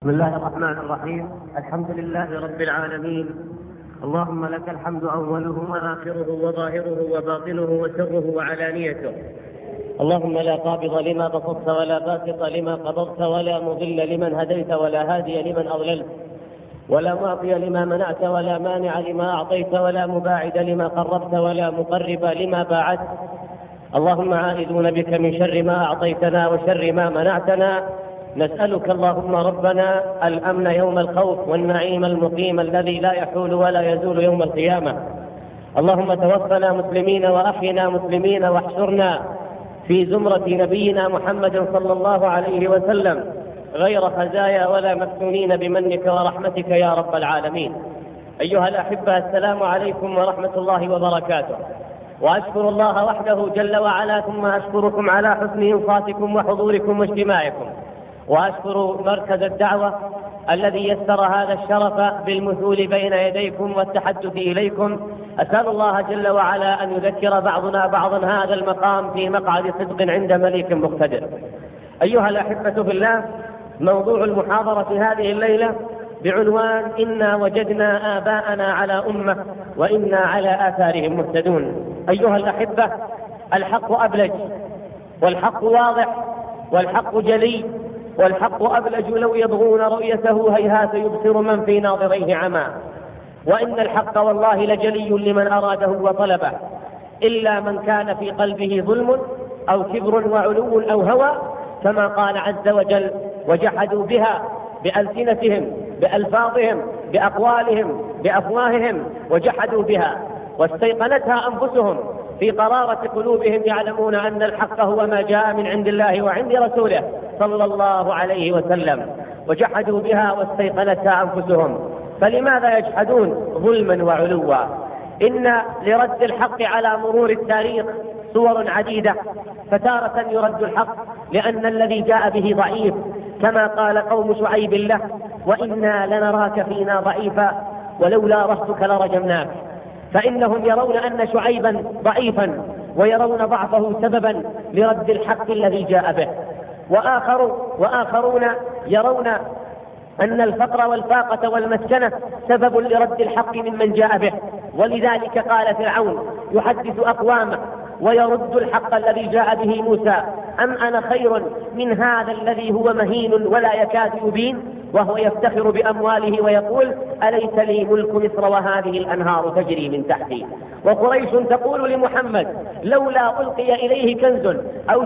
بسم الله الرحمن الرحيم. الحمد لله رب العالمين، اللهم لك الحمد أوله وآخره وظاهره وباطنه وسره وعلانيته. اللهم لا قابض لما بسطت ولا باسط لما قبضت ولا مضل لمن هديت ولا هادي لمن أضللت ولا معطي لما منعت ولا مانع لما أعطيت ولا مباعد لما قربت ولا مقرب لما باعدت. اللهم عائذون بك من شر ما أعطيتنا وشر ما منعتنا. نسألك اللهم ربنا الأمن يوم الخوف والنعيم المقيم الذي لا يحول ولا يزول يوم القيامة. اللهم توفنا مسلمين وأحينا مسلمين واحشرنا في زمرة نبينا محمد صلى الله عليه وسلم غير خزايا ولا مفتونين بمنك ورحمتك يا رب العالمين. أيها الأحبة، السلام عليكم ورحمة الله وبركاته. وأشكر الله وحده جل وعلا، ثم أشكركم على حسن إنصاتكم وحضوركم واجتماعكم. وأشكر مركز الدعوة الذي يسر هذا الشرف بالمثول بين يديكم والتحدث إليكم. أسأل الله جل وعلا أن يذكر بعضنا بعضا هذا المقام في مقعد صدق عند مليك مقتدر. أيها الأحبة في الله، موضوع المحاضرة هذه الليلة بعنوان إنا وجدنا آباءنا على أمة وإنا على آثارهم مهتدون. أيها الأحبة، الحق أبلج والحق واضح والحق جلي، والحق أبلج لو يبغون رؤيته هيهات يبصر من في ناظريه عمى. وإن الحق والله لجلي لمن أراده وطلبه، إلا من كان في قلبه ظلم أو كبر وعلو أو هوى، كما قال عز وجل: وجحدوا بها بألسنتهم بألفاظهم بأقوالهم بأفواههم وجحدوا بها واستيقنتها أنفسهم في قرارة قلوبهم، يعلمون أن الحق هو ما جاء من عند الله وعند رسوله صلى الله عليه وسلم. وجحدوا بها واستيقنتها أنفسهم. فلماذا يجحدون ظلما وعلوا؟ إن لرد الحق على مرور التاريخ صور عديدة. فتارة يرد الحق لأن الذي جاء به ضعيف، كما قال قوم شعيب له: وإنا لنراك فينا ضعيفا ولولا رهتك لرجمناك. فإنهم يرون أن شعيبا ضعيفا ويرون ضعفه سببا لرد الحق الذي جاء به. وآخرون يرون أن الفقر والفاقة والمسكنة سبب لرد الحق ممن جاء به. ولذلك قال فرعون يحدث أقوامه ويرد الحق الذي جاء به موسى: أم أنا خير من هذا الذي هو مهين ولا يكاد يبين، وهو يفتخر بأمواله ويقول: أليس لي ملك مصر وهذه الأنهار تجري من تحتي. وقريش تقول لمحمد: لولا ألقي إليه كنز أو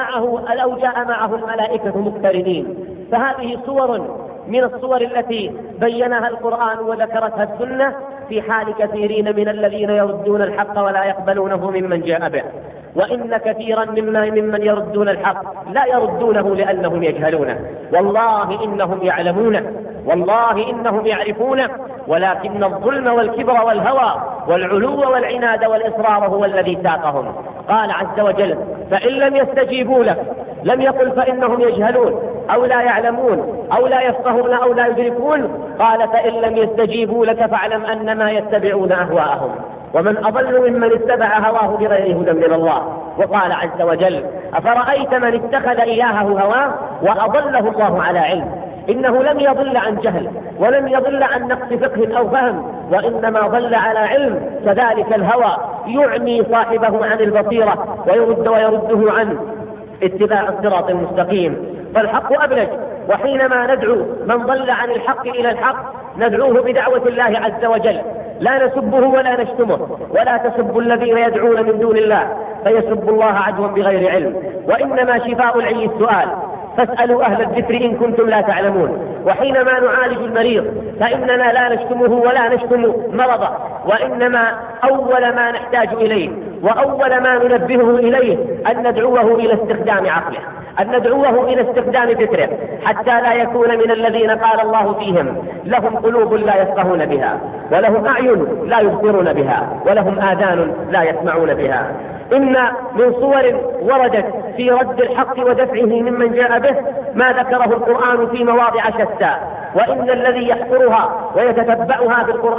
جاء معه الملائكة مقترنين. فهذه صور من الصور التي بينها القرآن وذكرتها السنة في حال كثيرين من الذين يردون الحق ولا يقبلونه ممن جاء به. وإن كثيرا ممن يردون الحق لا يردونه لأنهم يجهلونه، والله إنهم يعلمونه، والله إنهم يعرفونه، ولكن الظلم والكبر والهوى والعلو والعناد والإصرار هو الذي ساقهم. قال عز وجل: فإن لم يستجيبوا لك، لم يقل فإنهم يجهلون أو لا يعلمون أو لا يفقهون أو لا يدركون، قال: فإن لم يستجيبوا لك فاعلم أنما يتبعون أهواءهم، ومن أضل ممن اتبع هواه بغير هدى من الله. وقال عز وجل: أفرأيت من اتخذ إلهه هواه وأضله الله على علم. إنه لم يضل عن جهل ولم يضل عن نقص فقه أو فهم، وإنما ضل على علم. كذلك الهوى يعمي صاحبه عن البصيرة ويرده عن اتباع الصراط المستقيم. فالحق أبلج، وحينما ندعو من ضل عن الحق إلى الحق ندعوه بدعوة الله عز وجل، لا نسبه ولا نشتمه. ولا تسبوا الذين يدعون من دون الله فيسبوا الله عدوا بغير علم. وإنما شفاء العي السؤال، فاسألوا أهل الذكر إن كنتم لا تعلمون. وحينما نعالج المريض فإننا لا نشتمه ولا نشتم مرضه، وإنما أول ما نحتاج إليه وأول ما ننبهه إليه أن ندعوه إلى استخدام عقله، أن ندعوه إلى استخدام فكره، حتى لا يكون من الذين قال الله فيهم: لهم قلوب لا يفقهون بها، ولهم أعين لا يبصرون بها، ولهم آذان لا يسمعون بها. إن من صور وردت في رد الحق ودفعه ممن جاء به ما ذكره القرآن في مواضع شتى. وإن الذي يحفرها ويتتبعها في القرآن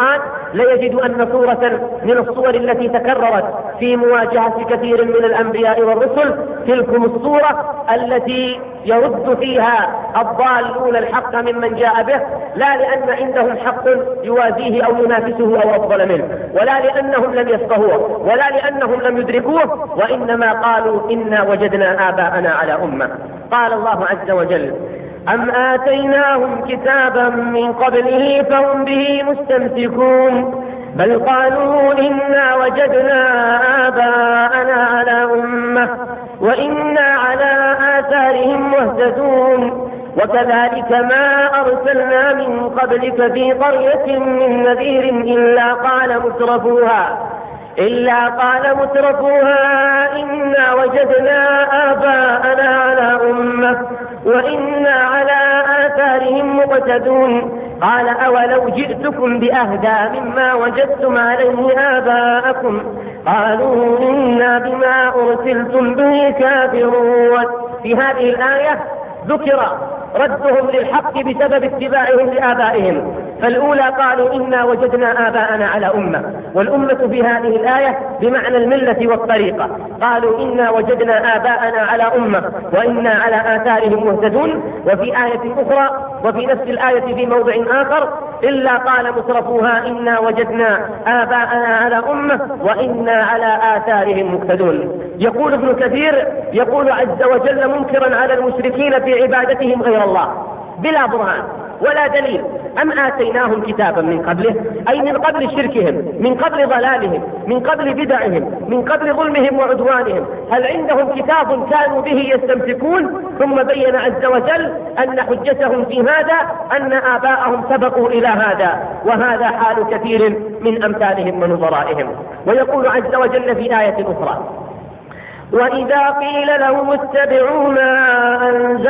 ليجد أن صورة من الصور التي تكررت في مواجهة كثير من الأنبياء والرسل تلكم الصورة التي يرد فيها الضالون الحق ممن جاء به، لا لأن عندهم حق يوازيه أو ينافسه أو أفضل منه، ولا لأنهم لم يفقهوه، ولا لأنهم لم يدركوه، وإنما قالوا إنا وجدنا آباءنا على أمة. قال الله عز وجل: أم آتيناهم كتابا من قبله فهم به مستمسكون بل قالوا إنا وجدنا آباءنا على أمة وإنا على آثارهم مهتدون وكذلك ما أرسلنا من قبلك في قرية من نذير إلا قال مترفوها إنا وجدنا آباءنا على أمة وإنا على آثارهم مقتدون قال أولو جئتكم بأهدى مما وجدتم عليه آباءكم قالوا إنا بما أرسلتم به كافرون. في هذه الآية ذكر ردهم للحق بسبب اتباعهم لآبائهم، فالأولى قالوا إنا وجدنا آباءنا على أمة، والأمة في هذه الآية بمعنى الملة والطريقة، قالوا إنا وجدنا آباءنا على أمة وإنا على آثارهم مهتدون. وفي آية أخرى وفي نفس الآية في موضع آخر إلا قال مترفوها إنا وجدنا آباءنا على أمة وإنا على آثارهم مهتدون. يقول ابن كثير يقول عز وجل منكرا على المشركين في عبادتهم غير الله بلا برهان ولا دليل: أم آتيناهم كتابا من قبله، أي من قبل شركهم، من قبل ضلالهم، من قبل بدعهم، من قبل ظلمهم وعدوانهم، هل عندهم كتاب كانوا به يستمسكون؟ ثم بين عز وجل أن حجتهم في هذا أن آباءهم سبقوا إلى هذا، وهذا حال كثير من أمثالهم ونظرائهم. ويقول عز وجل في آية أخرى: وإذا قيل لهم اتبعوا ما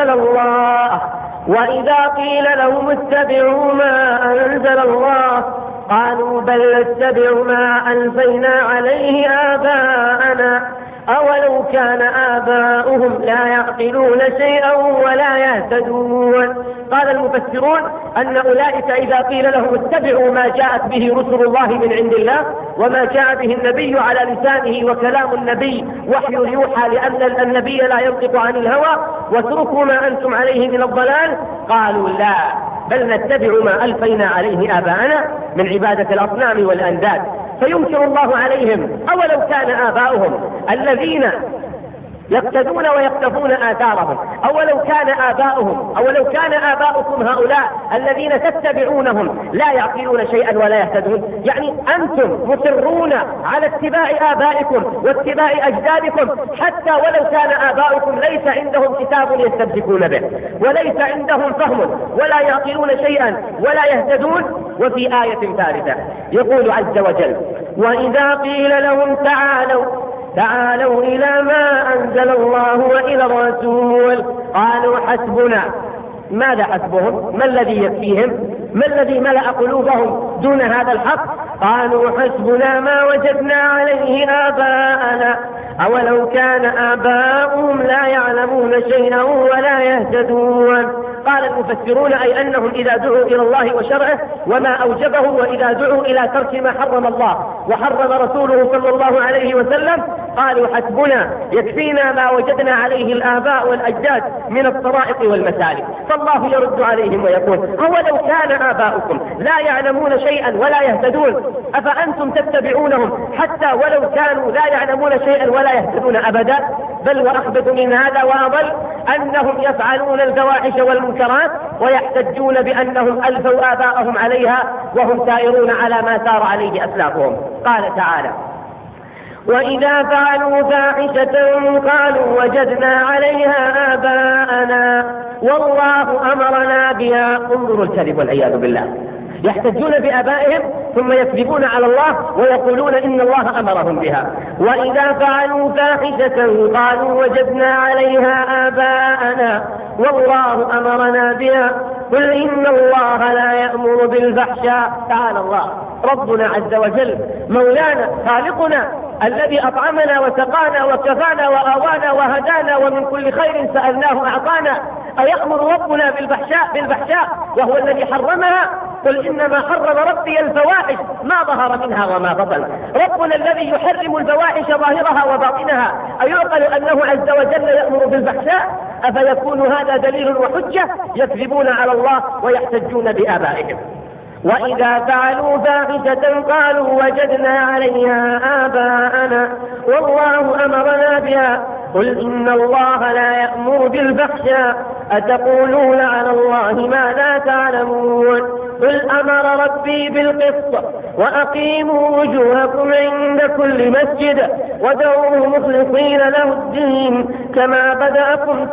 أنزل الله قالوا بل نتبع ما ألفينا عليه آباءنا أولو كان آباؤهم لا يعقلون شيئا ولا يهتدون. قال المفسرون أن أولئك إذا قيل لهم اتبعوا ما جاءت به رسل الله من عند الله وما جاء به النبي على لسانه، وكلام النبي وحي يوحى لأن النبي لا ينطق عن الهوى، واتركوا ما أنتم عليه من الضلال، قالوا لا بل نتبع ما ألفينا عليه آباءنا من عبادة الأصنام والأنداد. فينكر الله عليهم: أولو كان آباؤهم الذين يقتدون ويقتفون آثارهم، أولو كان آباؤكم هؤلاء الذين تتبعونهم لا يعقلون شيئا ولا يهتدون، يعني أنتم مصرون على اتباع آبائكم واتباع أجدادكم حتى ولو كان آباؤكم ليس عندهم كتاب يستمسكون به وليس عندهم فهم ولا يعقلون شيئا ولا يهتدون. وفي آية ثالثة يقول عز وجل: وإذا قيل لهم تعالوا إلى ما أنزل الله وإلى الرسول قالوا حسبنا. ماذا حسبهم؟ ما الذي يكفيهم؟ ما الذي ملأ قلوبهم دون هذا الحق؟ قالوا حسبنا ما وجدنا عليه آباءنا أولو كان آباؤهم لا يعلمون شيئا ولا يهتدون. قال المفسرون أي أنهم إذا دعوا إلى الله وشرعه وما أوجبه، وإذا دعوا إلى ترك ما حرم الله وحرم رسوله صلى الله عليه وسلم، قالوا حسبنا يكفينا ما وجدنا عليه الآباء والأجداد من الطرائق والمسالك. فالله يرد عليهم ويقول: أولو كان آباؤكم لا يعلمون شيئا ولا يهتدون أفأنتم تتبعونهم حتى ولو كانوا لا يعلمون شيئا ولا يهتدون أبدا؟ بل وأخبث من هذا وأضل أنهم يفعلون الفواحش والمنكرات ويحتجون بأنهم ألفوا آباءهم عليها وهم سائرون على ما سار عليه أسلافهم. قال تعالى: وإذا فعلوا فاحشة قالوا وجدنا عليها آباءنا والله أمرنا بها. انظروا الكذب والعياذ بالله، يحتجون بآبائهم ثم يكذبون على الله ويقولون إن الله أمرهم بها. وإذا فعلوا فاحشة قالوا وجدنا عليها آباءنا والله أمرنا بها قل إن الله لا يأمر بالفحشاء. تعالى الله ربنا عز وجل مولانا خالقنا الذي أطعمنا وسقانا وكفانا وآوانا وهدانا ومن كل خير سألناه أعطانا، أيأمر ربنا بالفحشاء وهو الذي حرمها؟ قل إنما حرم ربي الفواحش ما ظهر منها وما بطن. ربنا الذي يحرم الفواحش ظاهرها وباطنها أيعقل أنه عز وجل يأمر بالفحشاء؟ أفيكون هذا دليل وحجة؟ يكذبون على الله ويحتجون بآبائهم. وإذا فعلوا فاحشة قالوا وجدنا عليها آباءنا والله أمرنا بها قل إن الله لا يأمر بالفحشاء أتقولون على الله ما لا تعلمون. قل أمر ربي بالقسط وأقيموا وجوهكم عند كل مسجد ودعوه مخلصين له الدين كما بدأكم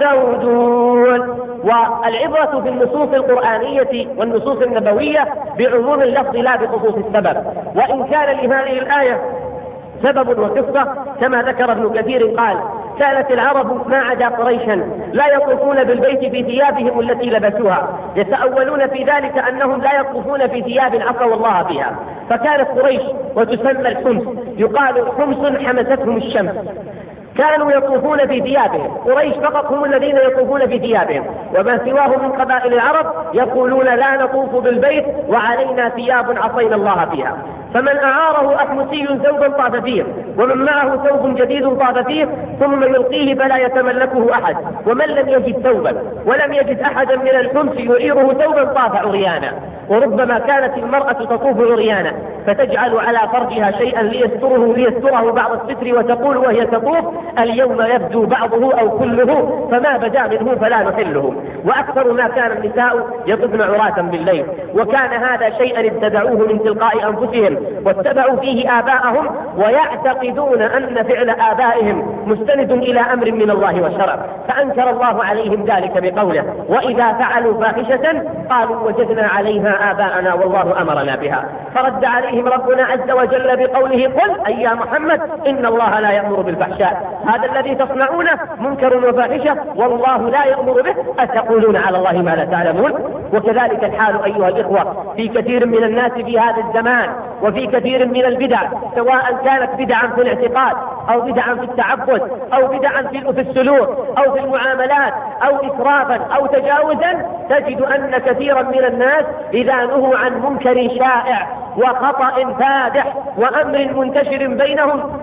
تعودون. والعبرة في النصوص القرآنية والنصوص النبوية بعموم اللفظ لا بخصوص السبب. وإن كان لهذه الآية سبب وقصة كما ذكر ابن كثير قال كانت العرب ما عدا قريشا لا يطوفون بالبيت في ثيابهم التي لبسوها، يتأولون في ذلك أنهم لا يطوفون في ثياب عصوا الله بها، فكانت قريش وتسمى الحمص، يقال حمص حمستهم الشمس، كانوا يطوفون في ثيابهم. قريش فقط هم الذين يطوفون في ثيابهم، وما سواه من قبائل العرب يقولون لا نطوف بالبيت وعلينا ثياب عصينا الله فيها. فمن أعاره أحمسي ثوبا طاف فيه ومن معه ثوب جديد طاف فيه ثم يلقيه فلا يتملكه أحد، ومن لم يجد ثوبا ولم يجد أحدا من الحمص يعيره ثوبا طاف عريانا. وربما كانت المرأة تطوف عريانا فتجعل على فرجها شيئا ليستره بعض الستر وتقول وهي تطوف اليوم يبدو بعضه أو كله فما بدا منه فلا نحله. وأكثر ما كان النساء يطفن عراة بالليل، وكان هذا شيئا ابتدعوه من تلقاء أنفسهم واتبعوا فيه آباءهم ويعتقدون أن فعل آبائهم مستند إلى أمر من الله وشرع، فأنكر الله عليهم ذلك بقوله وإذا فعلوا فاحشة قالوا وجدنا عليها آباءنا والله أمرنا بها. فرد عليهم ربنا عز وجل بقوله قل أي يا محمد إن الله لا يأمر بالفحشاء، هذا الذي تصنعونه منكر وفاحشة والله لا يأمر به أتقولون على الله ما لا تعلمون. وكذلك الحال أيها الإخوة في كثير من الناس في هذا الزمان وفي كثير من البدع، سواء كانت بدعا في الاعتقاد أو بدعا في التعبد أو بدعا في السلوك أو في المعاملات أو إسرافا أو تجاوزا، تجد أن كثيرا من الناس إذا نهوا عن منكر شائع وخطأ فادح وأمر منتشر بينهم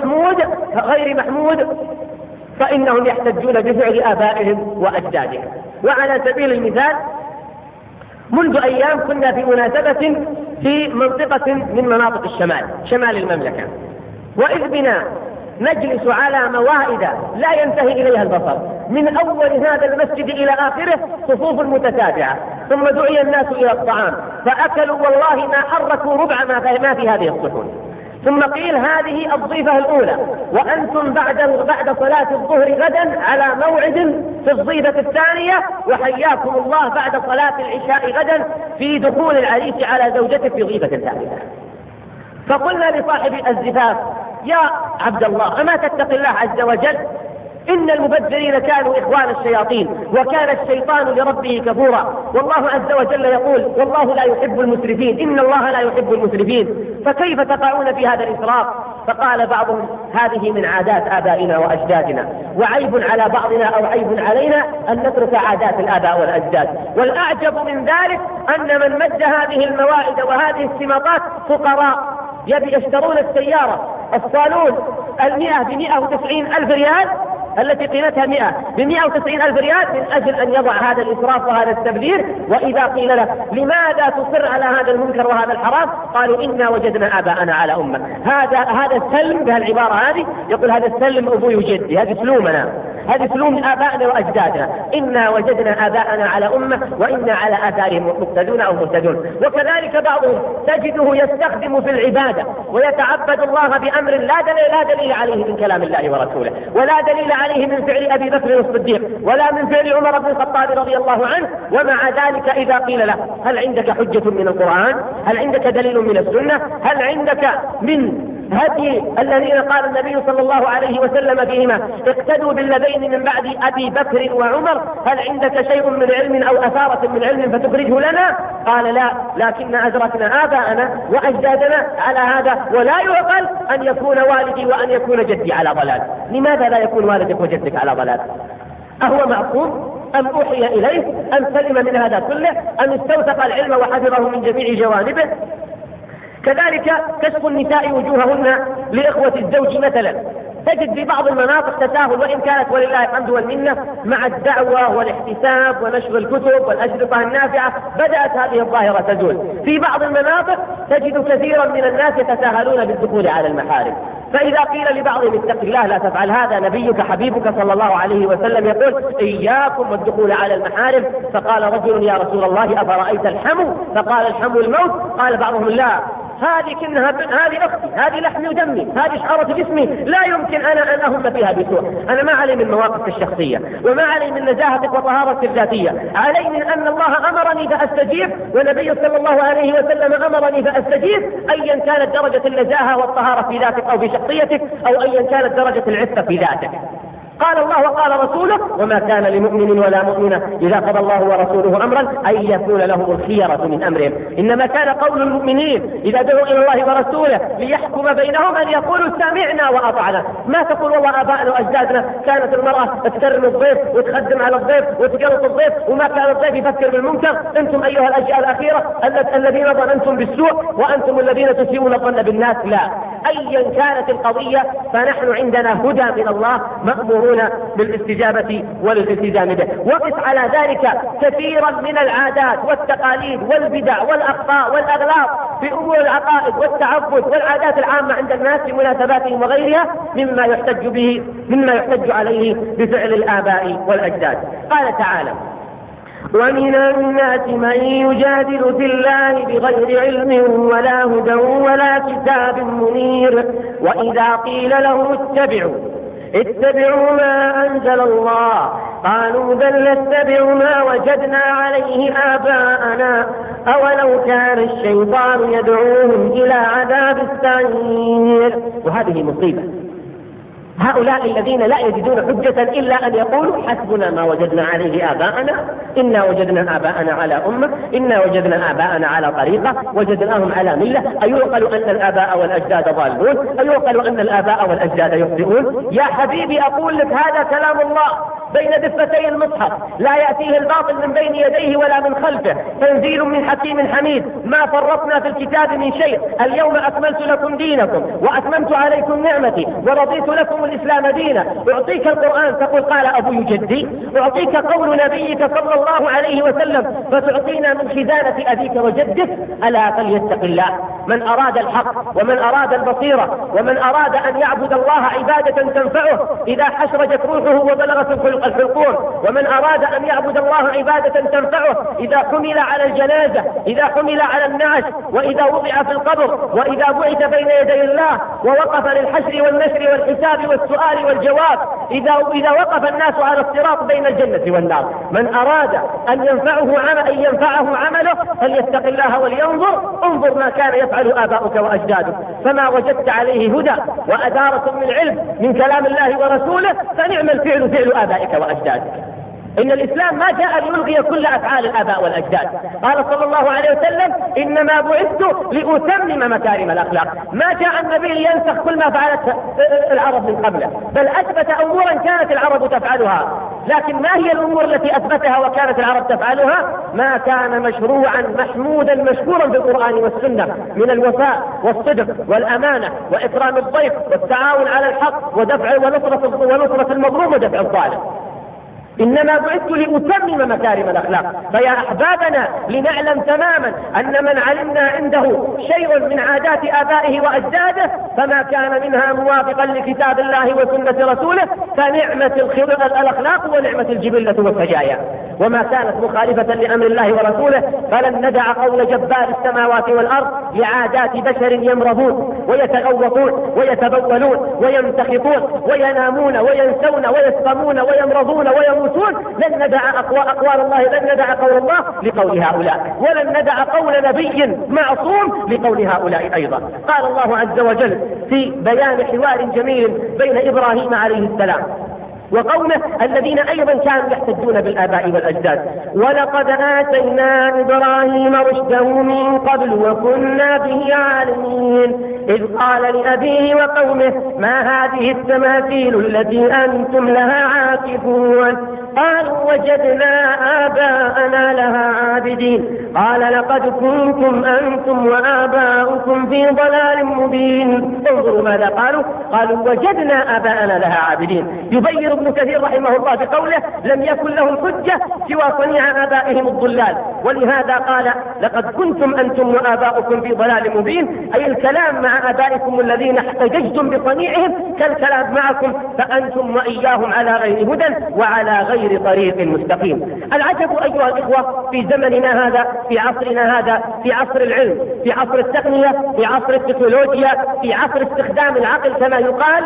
غير محمود فإنهم يحتجون بفعل آبائهم وأجدادهم. وعلى سبيل المثال منذ أيام كنا في مناسبة في منطقة من مناطق شمال المملكة، وإذ بنا نجلس على موائد لا ينتهي إليها البصر، من أول هذا المسجد إلى آخره صفوف متتابعة، ثم دعي الناس إلى الطعام فأكلوا والله ما حركوا ربع ما في هذه الصحون، ثم قيل هذه الضيفة الأولى وأنتم بعد صلاة الظهر غدا على موعد في الضيفة الثانية، وحياكم الله بعد صلاة العشاء غدا في دخول العريس على زوجته في ضيفة ثالثة. فقلنا لصاحب الزفاف يا عبد الله أما تتقي الله عز وجل، إن المبذرين كانوا إخوان الشياطين وكان الشيطان لربه كفورا، والله عز وجل يقول والله لا يحب المسرفين إن الله لا يحب المسرفين، فكيف تقعون في هذا الإسراف؟ فقال بعضهم هذه من عادات آبائنا وأجدادنا، وعيب على بعضنا أو عيب علينا أن نترك عادات الآباء والأجداد. والأعجب من ذلك أن من مد هذه الموائد وهذه السماطات فقراء يشترون السيارة الصالون 190,000 ريال التي قيمتها 190,000 ريال من أجل أن يضع هذا الإسراف وهذا التبذير. وإذا قيل له لماذا تصر على هذا المنكر وهذا الحرام؟ قالوا إنا وجدنا آباءنا على أمة. هذا السلم بهالعبارة هذه يقول هذا السلم أبوي وجدي، هذه سلومنا، هذه سلوم آبائنا وأجدادنا، إنا وجدنا آباءنا على أمة وإنا على آثارهم مقتدون أو مهتدون. وكذلك بعضهم تجده يستخدم في العبادة ويتعبد الله بأمر لا دليل عليه من كلام الله ورسوله، ولا دليل عليه من فعل أبي بكر الصديق ولا من فعل عمر بن الخطاب رضي الله عنه. ومع ذلك إذا قيل له هل عندك حجة من القرآن؟ هل عندك دليل من السنة؟ هل عندك من هدي الذين قال النبي صلى الله عليه وسلم فيهما اقتدوا بالذين من بعد أبي بكر وعمر؟ هل عندك شيء من علم أو أثارة من علم فتخرجه لنا؟ قال لا، لكن أدركنا آباءنا وأجدادنا على هذا، ولا يعقل أن يكون والدي وأن يكون جدي على ضلال. لماذا لا يكون والدك وجدك على ضلال؟ أهو معصوم؟ أم أوحي إليه أم سلم من هذا كله أم استوثق العلم وحفظه من جميع جوانبه. كذلك كشف النساء وجوههن لإخوة الزوج مثلا، تجد في بعض المناطق تساهل، وإن كانت ولله الحمد والمنة مع الدعوة والاحتساب ونشر الكتب والأشرطة النافعة بدأت هذه الظاهرة تزول. في بعض المناطق تجد كثيرا من الناس يتساهلون بالدخول على المحارم، فإذا قيل لبعضهم اتق الله لا تفعل هذا، نبيك حبيبك صلى الله عليه وسلم يقول إياكم والدخول على المحارم، فقال رجل يا رسول الله أفرأيت الحمو؟ فقال الحمو الموت. قال بعضهم لا، هذه أختي، هذه لحمي ودمي، هذه شعرة جسمي، لا يمكن أنا أن أهم فيها بسوء. أنا ما علي من مواقف الشخصية، وما علي من نزاهة وطهارة الذاتية، علي من أن الله أمرني فأستجيب، والنبي صلى الله عليه وسلم أمرني فأستجيب، أيا كانت درجة النزاهة والطهارة في ذاتك أو في شخصيتك، أو أيا كانت درجة العفة في ذاتك. قال الله وقال رسوله وما كان لمؤمن ولا مؤمنة إذا قضى الله ورسوله أمرا أن يكون لهم الخيرة من أمرهم، إنما كان قول المؤمنين إذا دعوا إلى الله ورسوله ليحكم بينهم أن يقولوا سمعنا وأطعنا. ما تقول والله آبائنا وأجدادنا كانت المرأة تكرم الضيف وتخدم على الضيف وتقلط الضيف وما كان الضيف يفكر بالمنكر، أنتم أيها الأجيال الأخيرة الذين ظننتم بالسوء وأنتم الذين تسيئون الظن بالناس. لا، أيا كانت القضية فنحن عندنا هدى من الله مأمورون بالاستجابة والالتزام به. وقس على ذلك كثيرا من العادات والتقاليد والبدع والأخطاء والأغلاط في أمور العقائد والتعبد والعادات العامة عند الناس في مناسباتهم وغيرها مما يحتج عليه بفعل الآباء والأجداد. قال تعالى ومن الناس من يجادل في الله بغير علم ولا هدى ولا كتاب منير وإذا قيل لهم اتبعوا ما أنزل الله قالوا بل نتبع ما وجدنا عليه آباءنا أولو كان الشيطان يدعوهم إلى عذاب السعير. وهذه مصيبة، هؤلاء الذين لا يجدون حجة إلا أن يقولوا حسبنا ما وجدنا عليه آباءنا، إنا وجدنا آباءنا على أمة، إنا وجدنا آباءنا على طريقة، وجدناهم على ملة. أيعقل أن الآباء والأجداد ضالون؟ أيعقل أن الآباء والأجداد يخطئون؟ يا حبيبي أقول لك هذا كلام الله بين دفتي المصحف، لا يأتيه الباطل من بين يديه ولا من خلفه، تنزيل من حكيم حميد، ما فرطنا في الكتاب من شيء. اليوم أكملت لكم دينكم وأتممت عليكم نعمتي ورضيت لكم الإسلام دينا. أعطيك القرآن تقول قال أبوي جدي، أعطيك قول نبيك صلى الله عليه وسلم فتعطينا من خزانة أبيك وجدك. ألا فليتق الله من أراد الحق ومن أراد البصيرة ومن أراد أن يعبد الله عبادة تنفعه إذا حشرجت روحه وبلغت الحلقوم، ومن أراد أن يعبد الله عبادة تنفعه إذا حمل على الجنازة، إذا حمل على النعش، وإذا وضع في القبر، وإذا بعث بين يدي الله ووقف للحشر والنشر والحساب والسؤال والجواب، إذا وقف الناس على الصراط بين الجنة والنار. من أراد أن ينفعه عمله فليتق الله ولينظر، انظر ما كان يفعل آباؤك وأجدادك، فما وجدت عليه هدى وأدارة من علم من كلام الله ورسوله فنعم الفعل فعل آبائك وأجدادك. إن الإسلام ما جاء ليلغي كل أفعال الآباء والأجداد. قال صلى الله عليه وسلم إنما بعثت لأتمم مكارم الأخلاق. ما جاء النبي لينسخ كل ما فعلت العرب من قبله، بل أثبت أمورا كانت العرب تفعلها. لكن ما هي الأمور التي أثبتها وكانت العرب تفعلها؟ ما كان مشروعا محمودا مشكورا بالقرآن والسنة من الوفاء والصدق والأمانة وإكرام الضيف والتعاون على الحق ونصرة المظلوم ودفع الظالم. إنما بعثت لأتمم مكارم الأخلاق. فيا أحبابنا لنعلم تماما أن من علمنا عنده شيء من عادات آبائه وأجداده فما كان منها موافقا لكتاب الله وسنة رسوله فنعمة الأخلاق ونعمة الجبلة والسجايا، وما كانت مخالفة لأمر الله ورسوله فلن ندع قول جبار السماوات والأرض لعادات بشر يمرضون ويتغوطون ويتبولون ويمتخطون وينامون وينسون ويسقمون ويمرضون ويموتون. لن ندع أقوال الله، لن ندع قول الله لقول هؤلاء، ولن ندع قول نبي معصوم لقول هؤلاء أيضا. قال الله عز وجل في بيان حوار جميل بين إبراهيم عليه السلام وقومه الذين أيضا كانوا يحتجون بالآباء والأجداد: ولقد آتينا إبراهيم رشده من قبل وكنا به عالمين إذ قال لأبيه وقومه ما هذه التماثيل التي أنتم لها عاكفون؟ قالوا وجدنا آباءنا لها عابدين. قال لقد كنتم أنتم وآباؤكم في ضلال مبين. انظروا ماذا قالوا وجدنا آباءنا لها عابدين. يبين ابن كثير رحمه الله بقوله لم يكن لهم حجة سوى صنيع آبائهم الضلال، ولهذا قال لقد كنتم أنتم وآباؤكم في ضلال مبين، أي الكلام مع آبائكم الذين احتججتم بصنيعهم كالكلام معكم، فأنتم وإياهم على غير هدى وعلى غير طريق مستقيم. العجب أيها الإخوة في زمننا هذا، في عصرنا هذا، في عصر العلم، في عصر التقنية، في عصر التكنولوجيا، في عصر استخدام العقل كما يقال،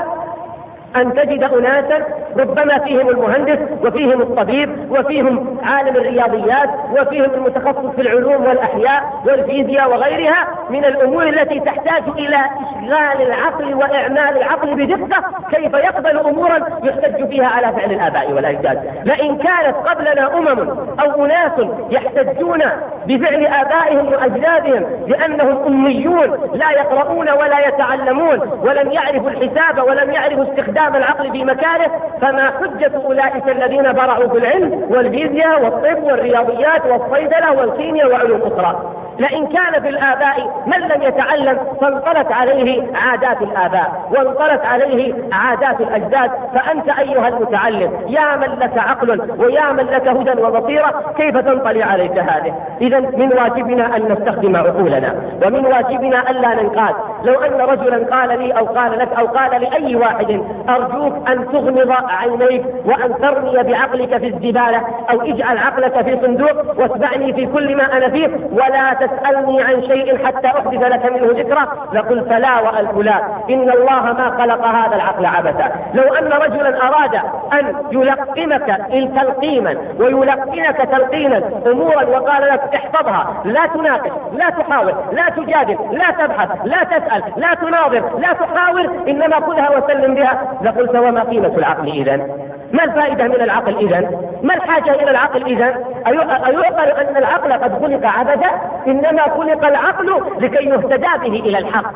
أن تجد أناسا ربما فيهم المهندس وفيهم الطبيب وفيهم عالم الرياضيات وفيهم المتخصص في العلوم والأحياء والفيزياء وغيرها من الأمور التي تحتاج إلى إشغال العقل وإعمال العقل بدقة، كيف يقبل أمورا يحتج فيها على فعل الآباء والأجداد. لئن كانت قبلنا أمم أو أناس يحتجون بفعل آبائهم وأجدادهم لأنهم أميون لا يقرؤون ولا يتعلمون ولم يعرفوا الحساب ولم يعرفوا استخدام العقل في مكانه، فما حجة أولئك الذين برعوا في العلم والفيزياء والطب والرياضيات والصيدلة والكيمياء وعلوم أخرى؟ لئن كان في الآباء من لم يتعلم فانطلت عليه عادات الآباء وانطلت عليه عادات الأجداد، فأنت أيها المتعلم يا من لك عقل ويا من لك هدى وبصيرة كيف تنطلي عليك هذه؟ إذا من واجبنا أن نستخدم عقولنا، ومن واجبنا ألا ننقاد. لو أن رجلا قال لي أو قال لك أو قال لأي واحد أرجوك أن تغمض عينيك وأن ترمي بعقلك في الزبالة أو اجعل عقلك في صندوق واتبعني في كل ما أنا فيه ولا تسألني عن شيء حتى أحدث لك منه ذكرى، لقلت لا وألف لا، إن الله ما خلق هذا العقل عبثا. لو أن رجلا أراد أن يلقنك تلقيما ويلقنك تلقينا أمورا وقال لك احفظها، لا تناقش، لا تحاول، لا تجادل، لا تبحث، لا تسأل، لا تناظر، لا تحاول، إنما خذها وسلم بها، لقلت وما قيمة العقل إذن؟ ما الفائدة من العقل إذن؟ ما الحاجة إلى العقل إذن؟ أيعقل أن العقل قد خلق عبثا؟ إنما خلق العقل لكي يهتدى به إلى الحق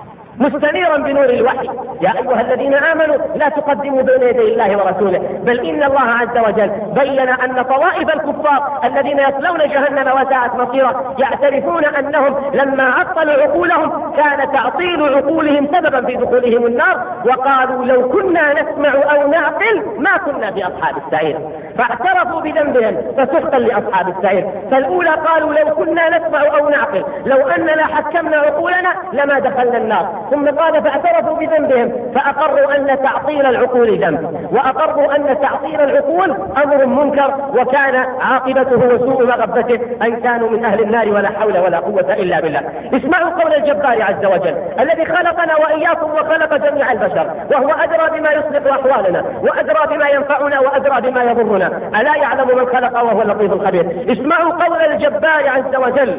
مستنيرا بنور الوحي. يا أيها الذين آمنوا لا تقدموا بين يدي الله ورسوله، بل إن الله عز وجل بين أن طوائف الكفار الذين يصلون جهنم وساءت مصيرا يعترفون أنهم لما عطلوا عقولهم كان تعطيل عقولهم سببا في دخولهم النار، وقالوا لو كنا نسمع أو نعقل ما كنا في أصحاب السعير، فاعترفوا بذنبهم فسحقا لأصحاب السعير. فالأولى قالوا لو كنا نسمع أو نعقل، لو أننا حكمنا عقولنا لما دخلنا النار. ثم قال فاعترفوا بذنبهم فأقروا أن تعطيل العقول ذنب، وأقروا أن تعطيل العقول أمر منكر وكان عاقبته وسوء مغبته أن كانوا من أهل النار ولا حول ولا قوة إلا بالله. اسمعوا قول الجبار عز وجل الذي خلقنا وإياكم وخلق جميع البشر، وهو أدرى بما يصلح أحوالنا وأدرى بما ينفعنا وأدرى بما يضرنا، ألا يعلم من خلق وهو اللطيف الخبير. اسمعوا قول الجبار عز وجل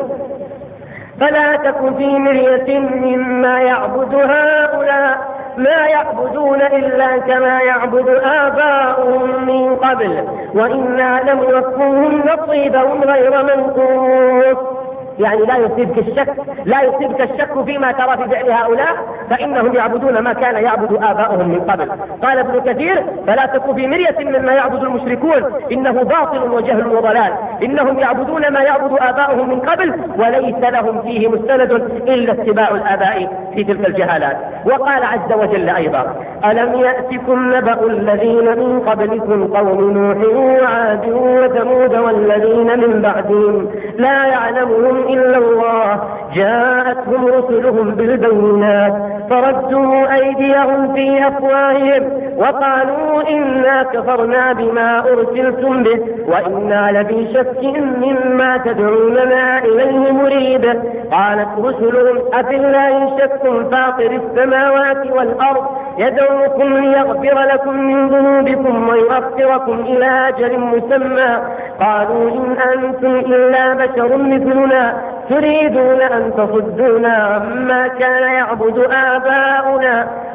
فلا تك في مرية مما يعبد هؤلاء ما يعبدون إلا كما يعبد آباؤهم من قبل وإنا لموفوهم نصيبهم غير منقوص. يعني لا يصيبك الشك فيما ترى في فعل هؤلاء، فإنهم يعبدون ما كان يعبد آباؤهم من قبل. قال ابن كثير فلا تك في مرية مما يعبد المشركون إنه باطل وجهل وضلال، إنهم يعبدون ما يعبد آباؤهم من قبل وليس لهم فيه مستند إلا اتباع الآباء في تلك الجهالات. وقال عز وجل أيضا ألم يأتكم نبأ الذين من قبلكم قوم نوح وعاد وثمود والذين من بعدهم لا يعلمهم إلا الله جاءتهم رسلهم بالبينات فردوا أيديهم في أفواههم وقالوا إنا كفرنا بما أرسلتم به وإنا لفي شك مما تدعوننا إليه مريب. قالت رسلهم أفي الله شك فاطر السماوات والأرض يدعوكم ليغفر لكم من ذنوبكم ويؤخركم إلى أجل مسمى قالوا إن أنتم إلا بشر مثلنا تريدون أن تصدونا عما كان يعبد آباؤنا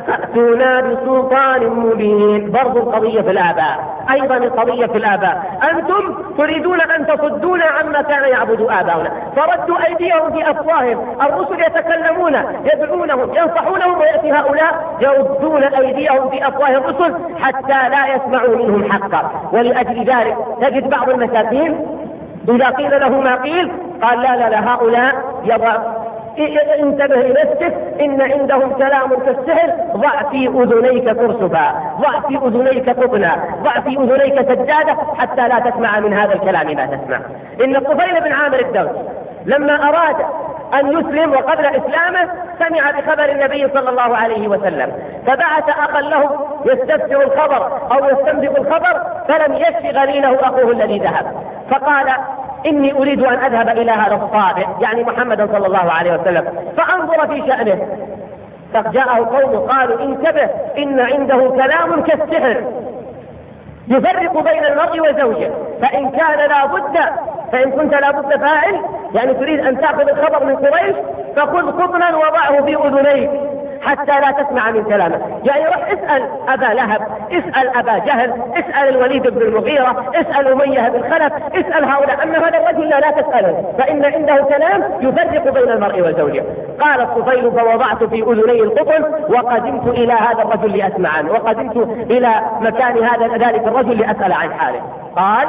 فأتونا بسلطان مبين. برضو القضية في الآباء، أيضا القضية في الآباء. أنتم تريدون أن تصدونا عما كان يعبد آباؤنا، فردوا أيديهم في أفواههم. الرسل يتكلمون يدعونهم ينصحونهم، ويأتي هؤلاء يردون أيديهم في أفواه الرسل حتى لا يسمعوا منهم حقا. ولأجل ذلك تجد بعض المساكين إذا قيل له ما قيل قال لا هؤلاء يضع انتبه لنفسك، إن عندهم كلام كالسحر، ضع في أذنيك كرسفا، ضع في أذنيك قطنا، ضع في أذنيك سجادة حتى لا تسمع من هذا الكلام ما تسمع. إن الطفيل بن عامر الدوسي لما أراد أن يسلم وقبل إسلامه سمع بخبر النبي صلى الله عليه وسلم، فبعث أخا له يستفسر الخبر أو يستنبط الخبر، فلم يشف غليله أخوه الذي ذهب، فقال إني أريد أن أذهب إلى هذا الصابئ، يعني محمد صلى الله عليه وسلم، فأنظر في شأنه. فجاءه قوم قالوا انتبه، إن عنده كلام كالسحر يفرق بين المرء وزوجه، فإن كان فإن كنت لابد فاعل، يعني تريد أن تأخذ الخبر من قريش، فخذ قطنا وضعه في أذنيك حتى لا تسمع من كلامه. يعني روح اسأل أبا لهب، اسأل أبا جهل، اسأل الوليد بن المغيرة، اسأل أمية بن خلف، اسأل هؤلاء. أما هذا الرجل لا تسأله، فإن عنده كلام يفرق بين المرء وزوجه. قال الطفيل فوضعت في أذني القطن وقدمت إلى هذا الرجل لأسمع عنه، وقدمت إلى مكان ذلك الرجل لأسأل عن حاله. قال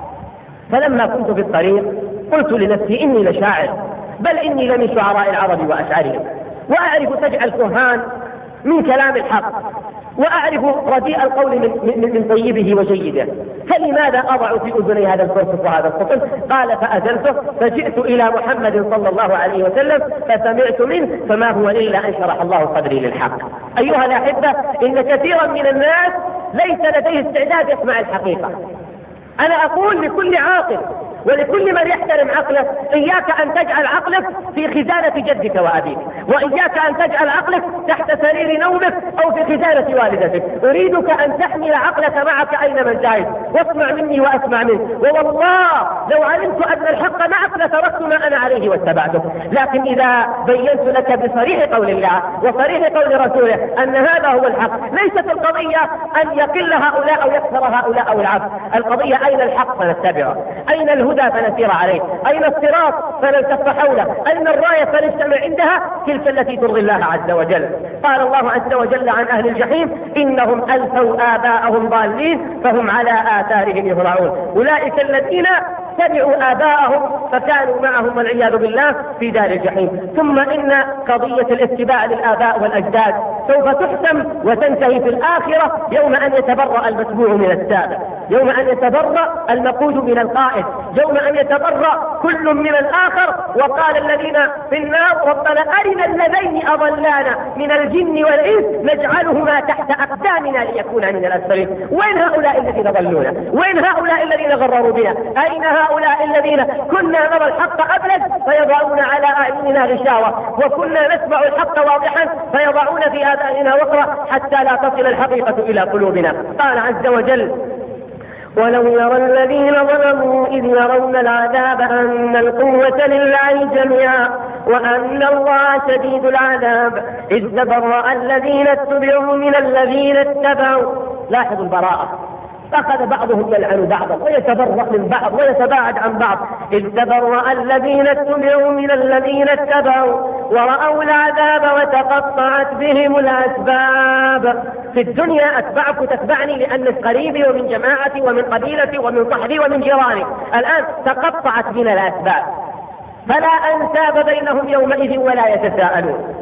فلما كنت في الطريق قلت لنفسي إني لشاعر، بل إني لمن شعراء العرب وأشعارهم، وأعرف سجع الكهان من كلام الحق، وأعرف رديء القول من طيبه وجيده، فلماذا أضع في أذني هذا الكرسف وهذا القطن؟ قال فأزلته، فجئت إلى محمد صلى الله عليه وسلم فسمعت منه، فما هو إلا أن شرح الله صدري للحق. أيها الأحبة، إن كثيرا من الناس ليس لديه استعداد يسمع الحقيقة. أنا أقول لكل عاقل ولكل من يحترم عقله، إياك أن تجعل عقلك في خزانة جدك وأبيك، وإياك أن تجعل عقلك تحت سرير نومك أو في خزانة والدتك. أريدك أن تحمل عقلك معك أينما انتهيت، واسمع مني وأسمع منك، ووالله لو علمت أن الحق معك لتركت ما أنا عليه واتبعته. لكن إذا بينت لك بصريح قول الله وصريح قول رسوله أن هذا هو الحق، ليست القضية أن يقل هؤلاء أو يكثر هؤلاء أو العكس. القضية أين الحق فنتبعه، أين الهدى فنسير عليه، أين الصراط فنلتف حوله، أين الراية فنجتمع عندها، تلك التي ترضي الله عز وجل. قال الله عز وجل عن أهل الجحيم إنهم ألفوا آباءهم ضالين فهم على آثارهم يهرعون. أولئك الذين تبعوا آباءهم فكانوا معهم والعياذ بالله في دار الجحيم. ثم إن قضية الاتباع للآباء والأجداد سوف تحسم وتنتهي في الآخرة يوم أن يتبرأ المتبوع من التابع، يوم أن يتبرأ المقود من القائد، يوم أن يتبرأ كل من الآخر. وقال الذين في النار ربنا أرنا الذين أضلانا من الجن والإنس نجعلهما تحت أقدامنا ليكونا من الأسفلين. وين هؤلاء الذين ضلونا؟ وين هؤلاء الذين غرروا بنا؟ أين هؤلاء الذين كنا نرى الحق أبلج فيضعون على أعيننا غشاوة، وكنا نسمع الحق واضحا فيضعون في آذاننا وقرا حتى لا تصل الحقيقة إلى قلوبنا. قال عز وجل ولو يرى الذين ظلموا إذ يرون العذاب أن القوة لله جميعا وأن الله شديد العذاب إذ تبرأ الذين اتبعوا من الذين اتبعوا. لاحظوا البراءة، أخذ بعضهم يلعن بعضا ويتبرأ من بعض ويتباعد عن بعض. إذ تبرأ الذين اتبعوا من الذين اتبعوا ورأوا العذاب وتقطعت بهم الأسباب. في الدنيا أتبعك تتبعني لأنك قريبي ومن جماعتي ومن قبيلتي ومن صحبي ومن جيراني. الآن تقطعت بنا الأسباب فلا أنساب بينهم يومئذ ولا يتساءلون.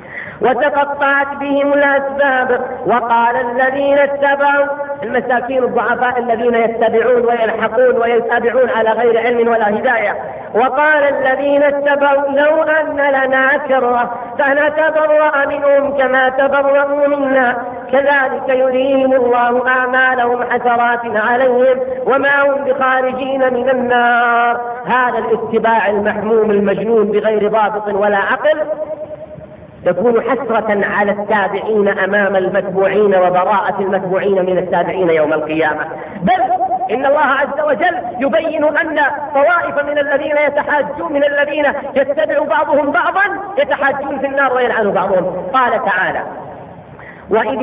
وتقطعت بهم الأسباب وقال الذين اتبعوا، المساكين الضعفاء الذين يتبعون ويلحقون ويتابعون على غير علم ولا هداية، وقال الذين اتبعوا لو أن لنا كرة فنتبرأ منهم كما تبرأوا منا كذلك يريهم الله أعمالهم حسرات عليهم وما هم بخارجين من النار. هذا الاتباع المحموم المجنون بغير ضابط ولا عقل تكون حسرة على التابعين أمام المتبوعين وبراءة المتبوعين من التابعين يوم القيامة. بل إن الله عز وجل يبين أن طوائف من الذين يتحاجون من الذين يتبع بعضهم بعضا يتحاجون في النار ويلعن بعضهم. قال تعالى وإذ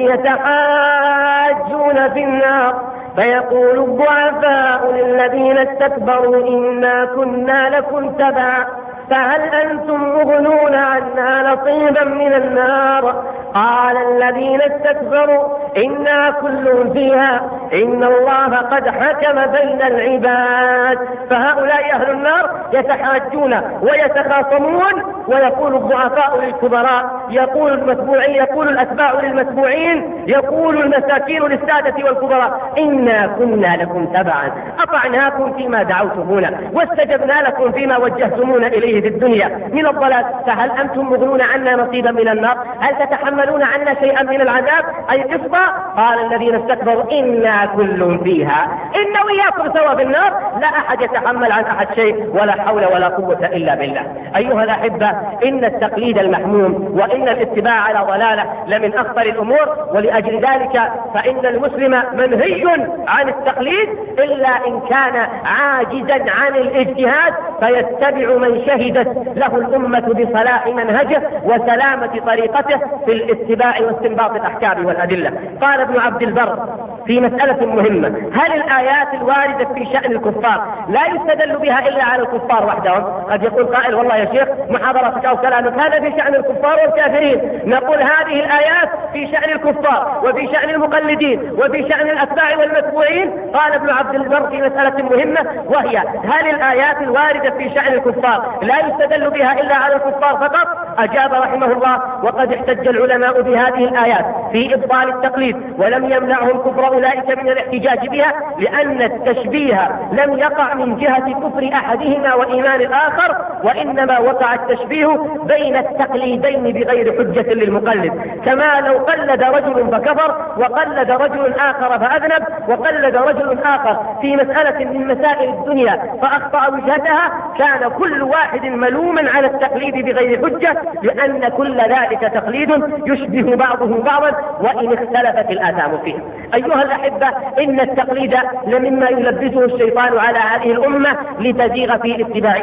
يتحاجون في النار فيقول الضعفاء للذين استكبروا إنا كنا لكم تبعا فهل أنتم مغنون عنا نصيبا من النار قال الذين استكبروا إنا كل فيها إن الله قد حكم بين العباد. فهؤلاء أهل النار يتحاجون ويتخاصمون، ويقول الضعفاء للكبراء، يقول المتبوعين، يقول الأتباع للمتبوعين، يقول المساكين للسادة والكبراء إنا كنا لكم تبعا أطعناكم فيما دعوتمونا واستجبنا لكم فيما وجهتمونا إليه في الدنيا من الضلال فهل أنتم مغنون عنا نصيبا من النار؟ هل تتحملون عنا شيئا من العذاب أي قسطا؟ قال الذين استكبروا إنا كل فيها إن وإياكم سوا بالنار لا أحد يتحمل عن أحد شيء ولا حول ولا قوة إلا بالله. أيها الأحبة، إن التقليد المحموم وإن الاتباع على ضلالة لمن أخطر الأمور، ولأجل ذلك فإن المسلم منهي عن التقليد إلا إن كان عاجزا عن الاجتهاد فيتبع من شهدت له الأمة بصلاح منهجه وسلامة طريقته في الاتباع واستنباط الأحكام والأدلة. قال ابن عبد البر في مسألة مهمة: هل الآيات الواردة في شأن الكفار لا يستدل بها إلا على الكفار وحدهم؟ قد يقول قائل: والله يا شيخ محاضرتك أو كلامك هذا في شأن الكفار والكافرين. نقول هذه الآيات في شأن الكفار وفي شأن المقلدين وفي شأن الأتباع والمتبوعين. قال ابن عبد البر في مسألة مهمة وهي: هل الآيات الواردة في شأن الكفار لا يستدل بها إلا على الكفار فقط؟ أجاب رحمه الله: وقد احتج العلماء بهذه الآيات في إبطال التقليد ولم يمنعهم كفر أولئك من الاحتجاج بها، لأن التشبيه لم يقع من جهة كفر أحدهما وإيمان الآخر، وإنما وقع التشبيه بين التقليدين بغير حجة للمقلد، كما لو قلد رجل فكفر وقلد رجل آخر فأذنب وقلد رجل آخر في مسألة من مسائل الدنيا فأخطأ وجهتها، كان كل واحد ملوما على التقليد بغير حجة، لأن كل ذلك تقليد يشبه بعضه بعضا وإن اختلفت الآثام فيه. أيها الأحبة، إن التقليد لمما يلبسه الشيطان على هذه الأمة لتزيغ في اتباع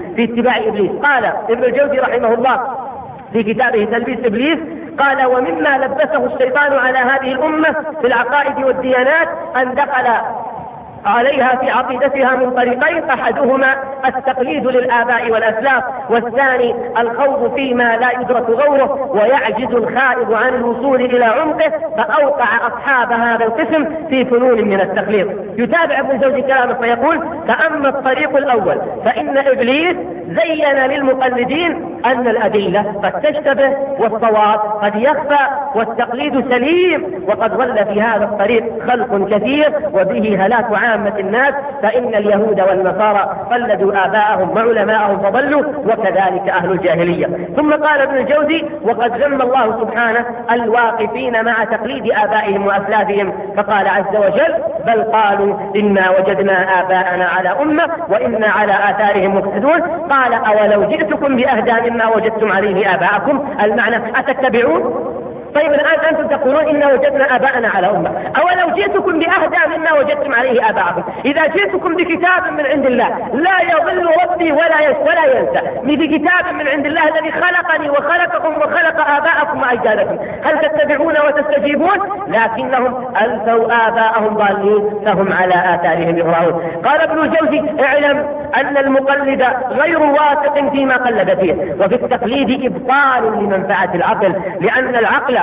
إبليس. قال ابن الجوزي رحمه الله في كتابه تلبيس إبليس، قال: ومما لبسه الشيطان على هذه الأمة في العقائد والديانات أن دخل عليها في عقيدتها من طريقين: أحدهما التقليد للآباء والأسلاف، والثاني الخوض فيما لا يدرك غوره ويعجز الخائض عن الوصول إلى عمقه، فأوقع أصحاب هذا القسم في فنون من التقليد. يتابع ابن الجوزي كلامه فيقول: فأما الطريق الأول فإن إبليس زين للمقلدين أن الأدلة قد تشتبه والصواب قد يخفى والتقليد سليم، وقد ضل في هذا الطريق خلق كثير وبه هلاك عامة الناس، فإن اليهود والنصارى قلدوا آباءهم وعلماءهم فضلوا، وكذلك أهل الجاهلية. ثم قال ابن الجوزي: وقد ذم الله سبحانه الواقفين مع تقليد آبائهم وأسلافهم، فقال عز وجل: بل قالوا إنا وجدنا آباءنا على أمة وإنا على آثارهم مقتدون. قال: أولو جئتكم بأهدى مما وجدتم عليه آباءكم، المعنى أتتبعون؟ طيب الآن أنتم تقولون إنا وجدنا آباءنا على أمة، أولو جئتكم بأهدى مما وجدتم عليه آباءكم. إذا جئتكم بكتاب من عند الله لا يضل ربي ولا ينسى، بكتاب من عند الله الذي خلقني وخلقكم وخلق آباءكم وأجدادكم، هل تتبعون وتستجيبون؟ لكنهم ألفوا آباءهم ضالين فهم على آثارهم يهرعون. قال ابن الجوزي: اعلم أن المقلد غير واثق فيما قلد فيه، وفي التقليد إبطال لمنفعة العقل، لأن العقل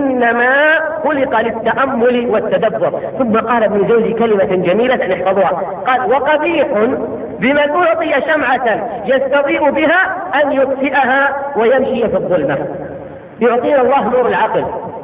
إنما خلق للتأمل والتدبر. ثم قال ابن الجوزي كلمة جميلة نحفظها، قال: وقبيح بمن أعطي شمعة يستضيء بها أن يطفئها ويمشي في الظلمة. يعطينا الله نور العقل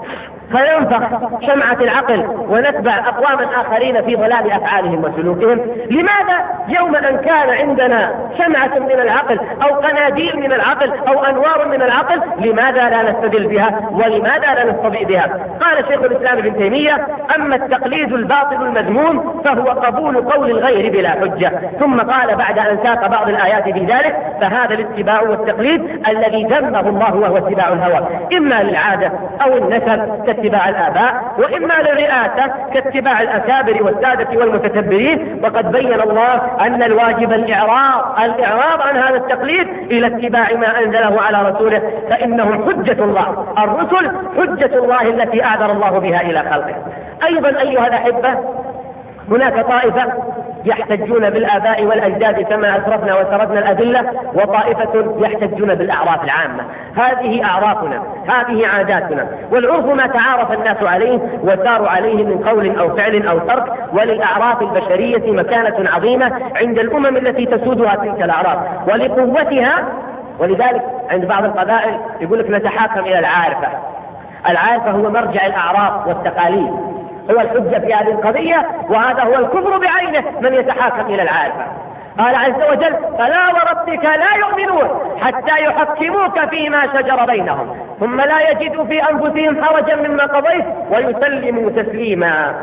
فينفخ شمعة العقل ونتبع أقواما آخرين في ضلال أفعالهم وسلوكهم. لماذا يوم أن كان عندنا شمعة من العقل أو قناديل من العقل أو أنوار من العقل لماذا لا نستدل بها ولماذا لا نستضيء بها؟ قال شيخ الإسلام ابن تيمية: أما التقليد الباطل المذموم فهو قبول قول الغير بلا حجة. ثم قال بعد أن ساق بعض الآيات في ذلك: فهذا الاتباع والتقليد الذي ذمه الله وهو اتباع الهوى، إما للعادة أو النسب، كاتباع الآباء، وإما للرئاسة كاتباع الأكابر والسادة والمتكبرين. وقد بين الله أن الواجب الإعراض عن هذا التقليد إلى اتباع ما أنزله على رسوله، فإنهم حجة الله. الرسل حجة الله التي أعذر الله بها إلى خلقه. أيضا أيها الأحبة، هناك طائفة يحتجون بالآباء والأجداد كما أسرفنا وسردنا الأدلة، وطائفة يحتجون بالأعراف العامة. هذه أعرافنا، هذه عاداتنا، والعرف ما تعارف الناس عليه وساروا عليه من قول أو فعل أو ترك. وللأعراف البشرية مكانة عظيمة عند الأمم التي تسودها تلك الأعراف ولقوتها. ولذلك عند بعض القبائل يقول لك نتحاكم إلى العارفة. العارفة هو مرجع الأعراف والتقاليد، هو الحجة في هذه القضية، وهذا هو الكفر بعينه من يتحاكم إلى العارفة. قال عز وجل: فلا وربك لا يؤمنون حتى يحكموك فيما شجر بينهم ثم لا يجدوا في أنفسهم حرجا مما قضيت ويسلموا تسليما.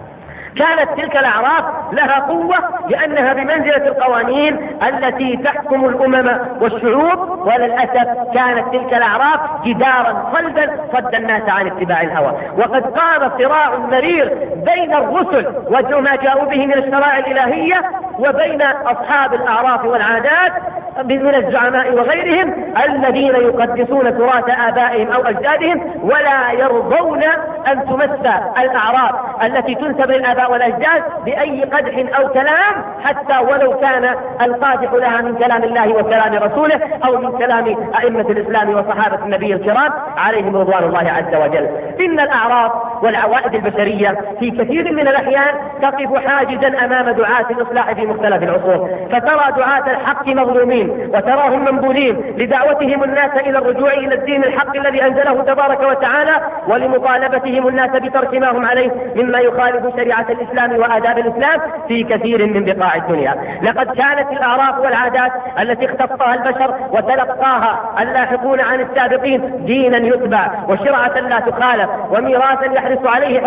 كانت تلك الأعراف لها قوة لأنها بمنزلة القوانين التي تحكم الأمم والشعوب، وللأسف كانت تلك الأعراف جدارا صلبا صد الناس عن اتباع الهوى. وقد قام صراع مرير بين الرسل وما جاءوا به من الشرائع الإلهية وبين أصحاب الأعراف والعادات من الزعماء وغيرهم الذين يقدسون تراث آبائهم أو أجدادهم ولا يرضون أن تمس الأعراف التي تنسب للآباء والأجداد بأي قدح أو كلام، حتى ولو كان القادح لها من كلام الله وكلام رسوله أو من كلام أئمة الإسلام وصحابة النبي الكرام عليهم رضوان الله عز وجل. إن الأعراف والعوائد البشرية في كثير من الأحيان تقف حاجزا أمام دعاة الإصلاح في مختلف العصور، فترى دعاة الحق مظلومين وتراهم منبوذين لدعوتهم الناس إلى الرجوع إلى الدين الحق الذي أنزله تبارك وتعالى، ولمطالبتهم الناس بترك ما هم عليه مما يخالف شريعة الإسلام وآداب الإسلام في كثير من بقاع الدنيا. لقد كانت الأعراف والعادات التي اختصها البشر وتلقاها اللاحقون عن السابقين دينا يتبع وشرعة لا تخالف وميراثا يحرص عليه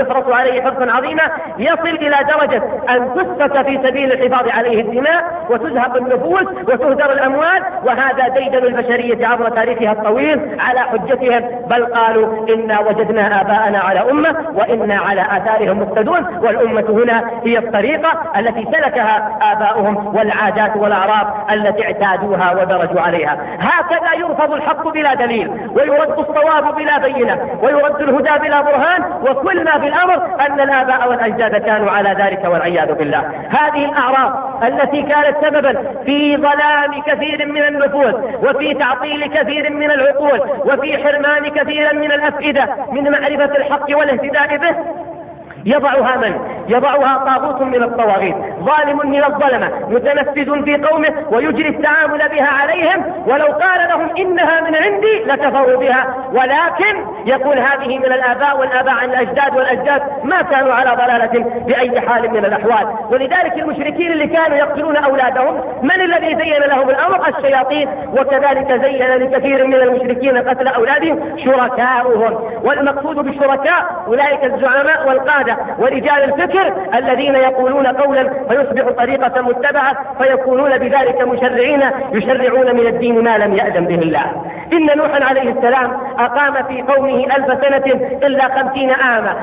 حرصا عظيما، يصل إلى درجة أن تسفك في سبيل الحفاظ عليه الدماء وتزهق النفوس وتهدر الأموال. وهذا ديدن البشرية عبر تاريخها الطويل على حجتهم، بل قالوا إنا وجدنا آباءنا على أمة وإنا على آثارهم مقتدون. والأمة هنا هي الطريقة التي سلكها آباؤهم والعادات والأعراف التي اعتادوها ودرجوا عليها. هكذا يرفض الحق بلا دليل ويرد الصواب بلا بينة ويرد الهدى بلا برهان، وكل ما في الأمر أن الآباء والأجداد كانوا على ذلك والعياذ بالله. هذه الأعراف التي كانت سببا في ظلام كثير من النفوس وفي تعطيل كثير من العقول وفي حرمان كثير من الأفئدة من معرفة الحق والاهتداء به، يضعها من؟ يضعها طاغوت من الطواغيت، ظالم من الظلمة، متنفذ في قومه ويجري التعامل بها عليهم، ولو قال لهم إنها من عندي لكفروا بها. ولكن يقول هذه من الآباء والآباء عن الأجداد والأجداد ما كانوا على ضلالة بأي حال من الأحوال. ولذلك المشركين اللي كانوا يقتلون أولادهم من الذي زين لهم الأمر؟ الشياطين. وكذلك زين لكثير من المشركين قتل أولادهم شركاؤهم. والمقصود بالشركاء أولئك الزعماء والقادة ورجال الفكر الذين يقولون قولا فيصبح طريقة متبعة فيكونون بذلك مشرعين يشرعون من الدين ما لم يأذن به الله. إن نوحا عليه السلام أقام في قومه 1000 سنة إلا 50 عاما،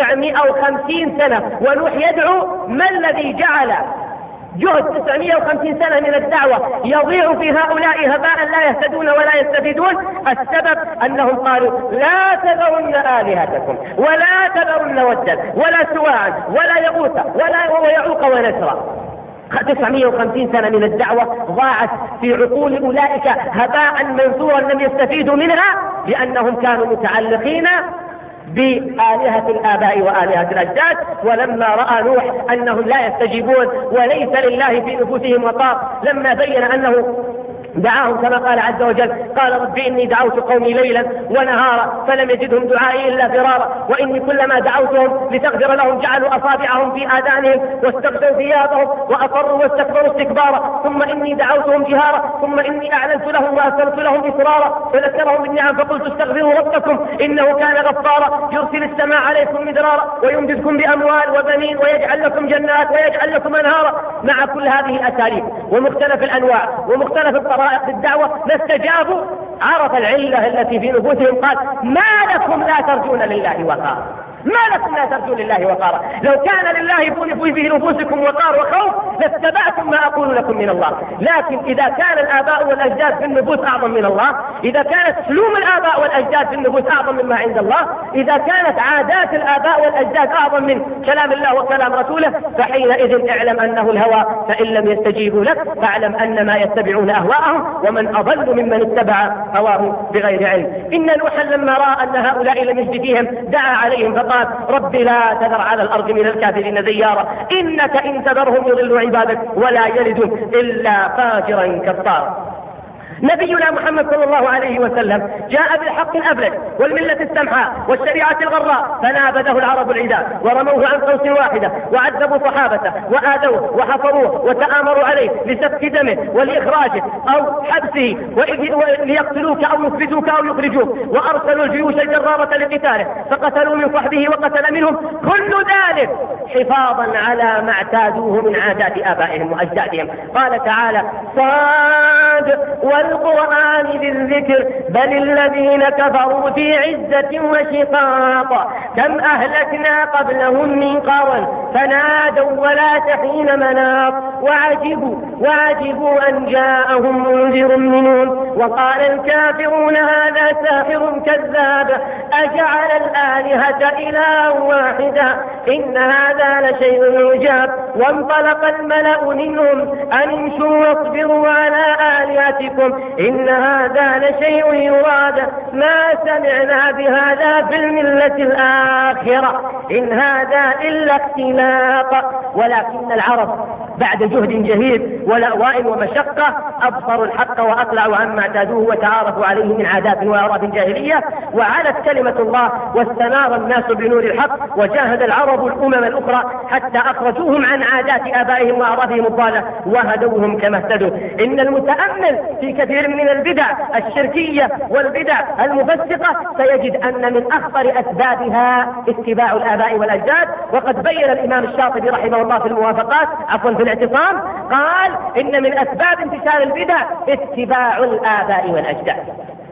950 سنة، ونوح يدعو. ما الذي جعل جهد 950 سنة من الدعوة يضيع في هؤلاء هباء لا يهتدون ولا يستفيدون؟ السبب أنهم قالوا لا تذرن آلهتكم ولا تذرن ودا ولا سواعا ولا يغوث ولا يعوق ونسرا. 950 سنة من الدعوة ضاعت في عقول أولئك هباء منثورا لم يستفيدوا منها، لأنهم كانوا متعلقين بآلهة الآباء وآلهة الأجداد. ولما رأى نوح أنهم لا يستجيبون وليس لله في نفوسهم وطاق، لما بين أنه دعاهم كما قال عز وجل قال رب إني دعوت قومي ليلا ونهارا فلم يجدهم دعائي إلا فرارا وإني كلما دعوتهم لتغفر لهم جعلوا أصابعهم في آذانهم واستغشوا ثيابهم وأصروا واستكبروا استكبارا ثم إني دعوتهم جهارا ثم إني أعلنت لهم وأسررت لهم إسرارا فذكرهم بالنعم فقلت استغفروا ربكم إنه كان غفارا يرسل السماء عليكم مدرارا ويمددكم بأموال وبنين ويجعل لكم جنات ويجعل لكم أنهارا. مع كل هذه الأساليب ومختلف الأنواع ومختلف طرائق الدعوة لاستجابوا. عرف العلة التي في نفوسهم، قال: ما لكم لا ترجون لله وقارا؟ ما لكم لا ترجون لله وقارا؟ لو كان لله في نفوسكم وقار وخوف لاتبعتم ما أقول لكم من الله. لكن إذا كان الآباء والأجداد في النفوس أعظم من الله، إذا كانت سلوم الآباء والأجداد في النفوس أعظم مما عند الله، إذا كانت عادات الآباء والأجداد أعظم من كلام الله وكلام رسوله، فحينئذ اعلم أنه الهوى، فإن لم يستجيبوا لك فاعلم أنما يتبعون أهواءهم، ومن أضل ممن اتبع هواه بغير علم. إن نوحا لما رأى أن هؤلاء لم يجد فيهم دعا عليهم فقال: رب لا تذر على الأرض من الكافرين ديارا إنك إن تذرهم يضلوا عبادك ولا يلدوا إلا فاجرا كفارا. نبينا محمد صلى الله عليه وسلم جاء بالحق الأبلج والملة السمحاء والشريعة الغراء، فنابذه العرب العداء ورموه عن قوس واحدة، وعذبوا صحابته وآذوه وحفروه وتآمروا عليه لسفك دمه ولإخراجه أو حبسه، ليقتلوك أو يثبتوك أو يخرجوك، وأرسلوا الجيوش الجرارة لقتاله فقتلوا من صحبه وقتل منهم، كل ذلك حفاظا على ما اعتادوه من عادات آبائهم وأجدادهم. قال تعالى: صاد والقرآن ذي الذكر بل الذين كفروا في عزة وشقاق كم أهلكنا قبلهم من قرن فنادوا ولا تحين مناص وعجبوا أن جاءهم منذر منهم وقال الكافرون هذا ساحر كذاب أجعل الآلهة إلها واحدا إن هذا لشيء عجاب. وانطلق الملأ منهم أن امشوا واصبروا على آلهتكم إن هذا لشيء يراد ما سمعنا بهذا في الملة الآخرة إن هذا إلا اختلاق. ولكن العرب بعد جهد جهيد ولأواء ومشقة أبصروا الحق وأطلعوا عما اعتادوه وتعارفوا عليه من عادات وأعراف جاهلية، وعلت كلمة الله واستنار الناس بنور الحق، وجاهد العرب الأمم الأخرى حتى أخرجوهم عن عادات آبائهم وأعرافهم الضالة وهدوهم كما اهتدوا. إن المتأمل في كثير من البدع الشركية والبدع المفسقة سيجد أن من أخطر أسبابها اتباع الآباء والأجداد. وقد بين الإمام الشاطبي رحمه الله في الموافقات في الاعتصام قال: إن من أسباب انتشار البدع اتباع الآباء والأجداد.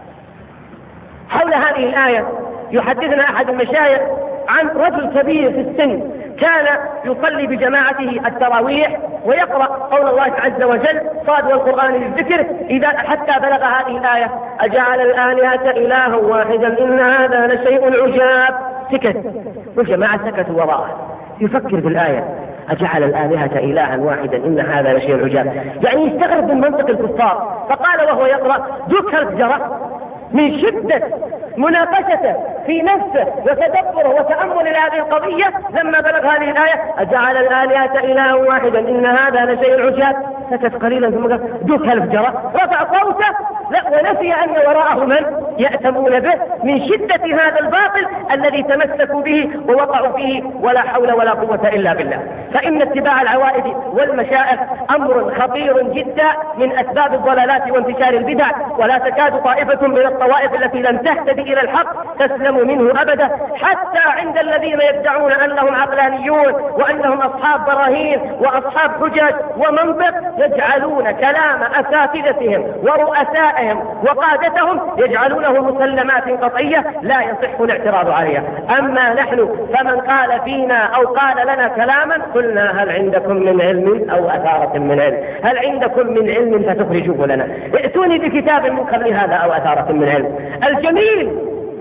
حول هذه الآية يحدثنا أحد المشايخ عن رجل كبير في السن كان يصلي بجماعته التراويح ويقرأ قول الله عز وجل: صاد والقرآن للذكر إذا حتى بلغ هذه الآية: أجعل الآلهة إلها واحدا إن هذا لشيء عجاب. سكت والجماعة سكتوا وراءه يفكر بالآية: أجعل الآلهة إلها واحدا إن هذا لشيء عجاب، يعني يستغرب من منطق الكفار. فقال وهو يقرأ: ذكر الجرى من شدة مناقشته في نفسه وتدبره وتأمل لهذه القضية لما بلغ هذه الآية: أجعل الآلهة إلها واحدا إن هذا لشيء عجاب. سكت قليلا ثم قال: ذكر الجرى، رفع صوته ونسي أن وراءه من يأتمون به من شدة هذا الباطل الذي تمسكوا به ووقعوا فيه ولا حول ولا قوة إلا بالله. فإن اتباع العوائد والمشائخ أمر خطير جدا من أسباب الضلالات وانتشار البدع، ولا تكاد طائفة من الطوائف التي لم تهتدي إلى الحق تسلم منه أبدا، حتى عند الذين يدعون أنهم عقلانيون وأنهم أصحاب براهين وأصحاب حجج ومنطق يجعلون كلام أساتذتهم ورؤسائهم وقادتهم يجعلونه مسلمات قطعية لا يصح الاعتراض عليها. أما نحن فمن قال فينا أو قال لنا كلاما قلنا: هل عندكم من علم أو أثارة من علم؟ هل عندكم من علم فتخرجوه لنا؟ ائتوني بكتاب من قبل هذا أو أثارة من علم. الجميل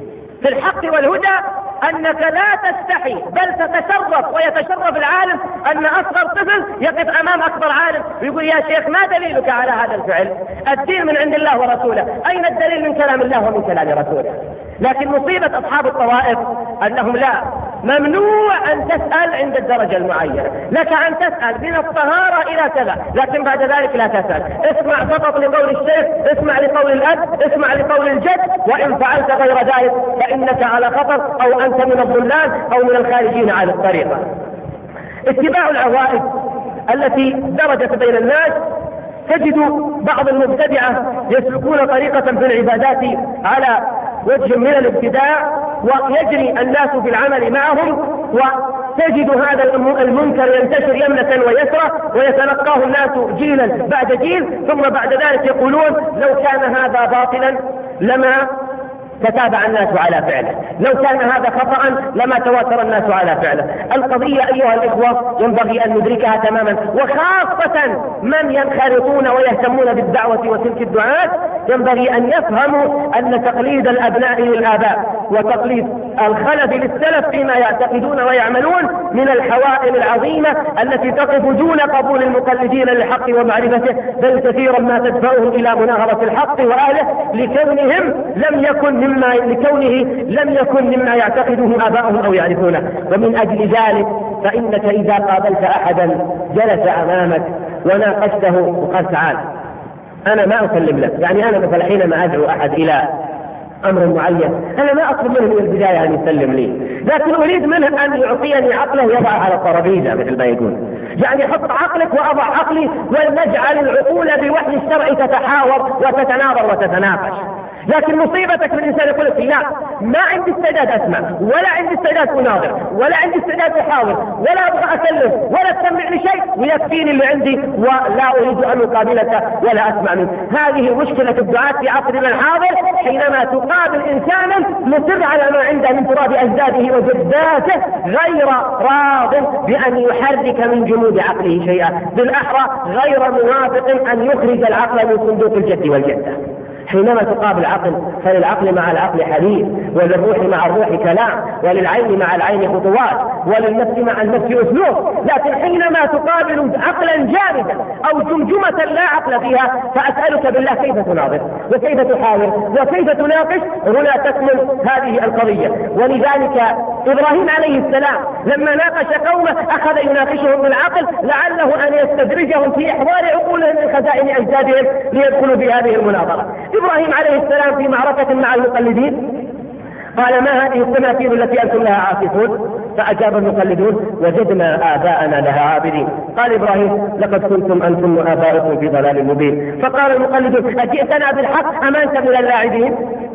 في الحق والهدى أنك لا تستحي بل تتشرف ويتشرف العالم أن أصغر طفل يقف أمام أكبر عالم ويقول: يا شيخ ما دليلك على هذا الفعل؟ الدين من عند الله ورسوله، أين الدليل من كلام الله ومن كلام رسوله؟ لكن مصيبة أصحاب الطوائف أنهم لا، ممنوع أن تسأل عند الدرجة المعينة، لك أن تسأل من الطهارة إلى كذا، لكن بعد ذلك لا تسأل. اسمع فقط لقول الشيخ، اسمع لقول الأب، اسمع لقول الجد، وإن فعلت غير ذلك فإنك على خطر أو أنت من الضلال أو من الخارجين على الطريقة. اتباع العوائد التي درجت بين الناس، تجد بعض المبتدعة يسلكون طريقة في العبادات على وجه من الابتداع ويجري الناس في العمل معهم، تجد هذا المنكر ينتشر يمنة ويسرى ويتلقاه الناس جيلا بعد جيل، ثم بعد ذلك يقولون لو كان هذا باطلا لما تتابع الناس على فعله، لو كان هذا خطأ لما تواتر الناس على فعله. القضية أيها الإخوة ينبغي أن ندركها تماما، وخاصة من ينخرطون ويهتمون بالدعوة وتلك الدعاة ينبغي أن يفهموا أن تقليد الأبناء للآباء وتقليد الخلف للسلف فيما يعتقدون ويعملون من الحوائل العظيمة التي تقف دون قبول المقلدين للحق ومعرفته، بل كثيرا ما تدفعهم إلى مناهضة الحق وأهله لكونه لم يكن مما يعتقده آباؤهم أو يعرفونه. ومن أجل ذلك فإنك إذا قابلت أحدا جلس أمامك وناقشته وقال تعال أنا ما أسلم لك، يعني أنا مثلا حينما أدعو أحد إلى أمر معين أنا ما أطلب منه من البداية أن يسلم لي، لكن أريد منه أن يعطيني عقله يضع على الطرابيزة مثل ما يقول، يعني حط عقلك وأضع عقلي ونجعل العقول بوحي الشرع تتحاور وتتناظر وتتناقش. لكن مصيبتك من الإنسان يقول لك لا ما عندي استعداد أسمع، ولا عندي استعداد أناظر، ولا عندي استعداد أحاور، ولا أبغى أسلم، ولا تسمع لي شيء، ويكفيني اللي عندي ولا أريد أن أقابلك ولا أسمع منك. هذه مشكلة الدعاة في عصرنا الحاضر، حينما تقابل إنسانا مصر على ما عنده من تراب أجداده وجداته غير راض بأن يحرك من جمود عقله شيئا، بالأحرى غير موافق أن يخرج العقل من صندوق الجد والجدة. حينما تقابل عقل فللعقل مع العقل حديث، وللروح مع الروح كلام، وللعين مع العين خطوات، وللنفس مع النفس أسلوب. لكن حينما تقابل عقلا جامدا أو جمجمة لا عقل فيها فأسألك بالله كيف تناظر وكيف تحاور وكيف تناقش؟ هنا تكمل هذه القضية. ولذلك إبراهيم عليه السلام لما ناقش قومه أخذ يناقشهم بالعقل لعله أن يستدرجهم في إحضار عقولهم من خزائن أجدادهم ليدخلوا بهذه المناظرة. إبراهيم عليه السلام في معركة مع المقلدين قال ما هذه التماثيل التي أنتم لها عاكفون؟ فأجاب المقلدون وجدنا آباءنا لها عابدين. قال إبراهيم لقد كنتم أنتم وآباؤكم في ضلال مبين. فقال المقلدون أجئتنا بالحق أم أنت من اللاعبين؟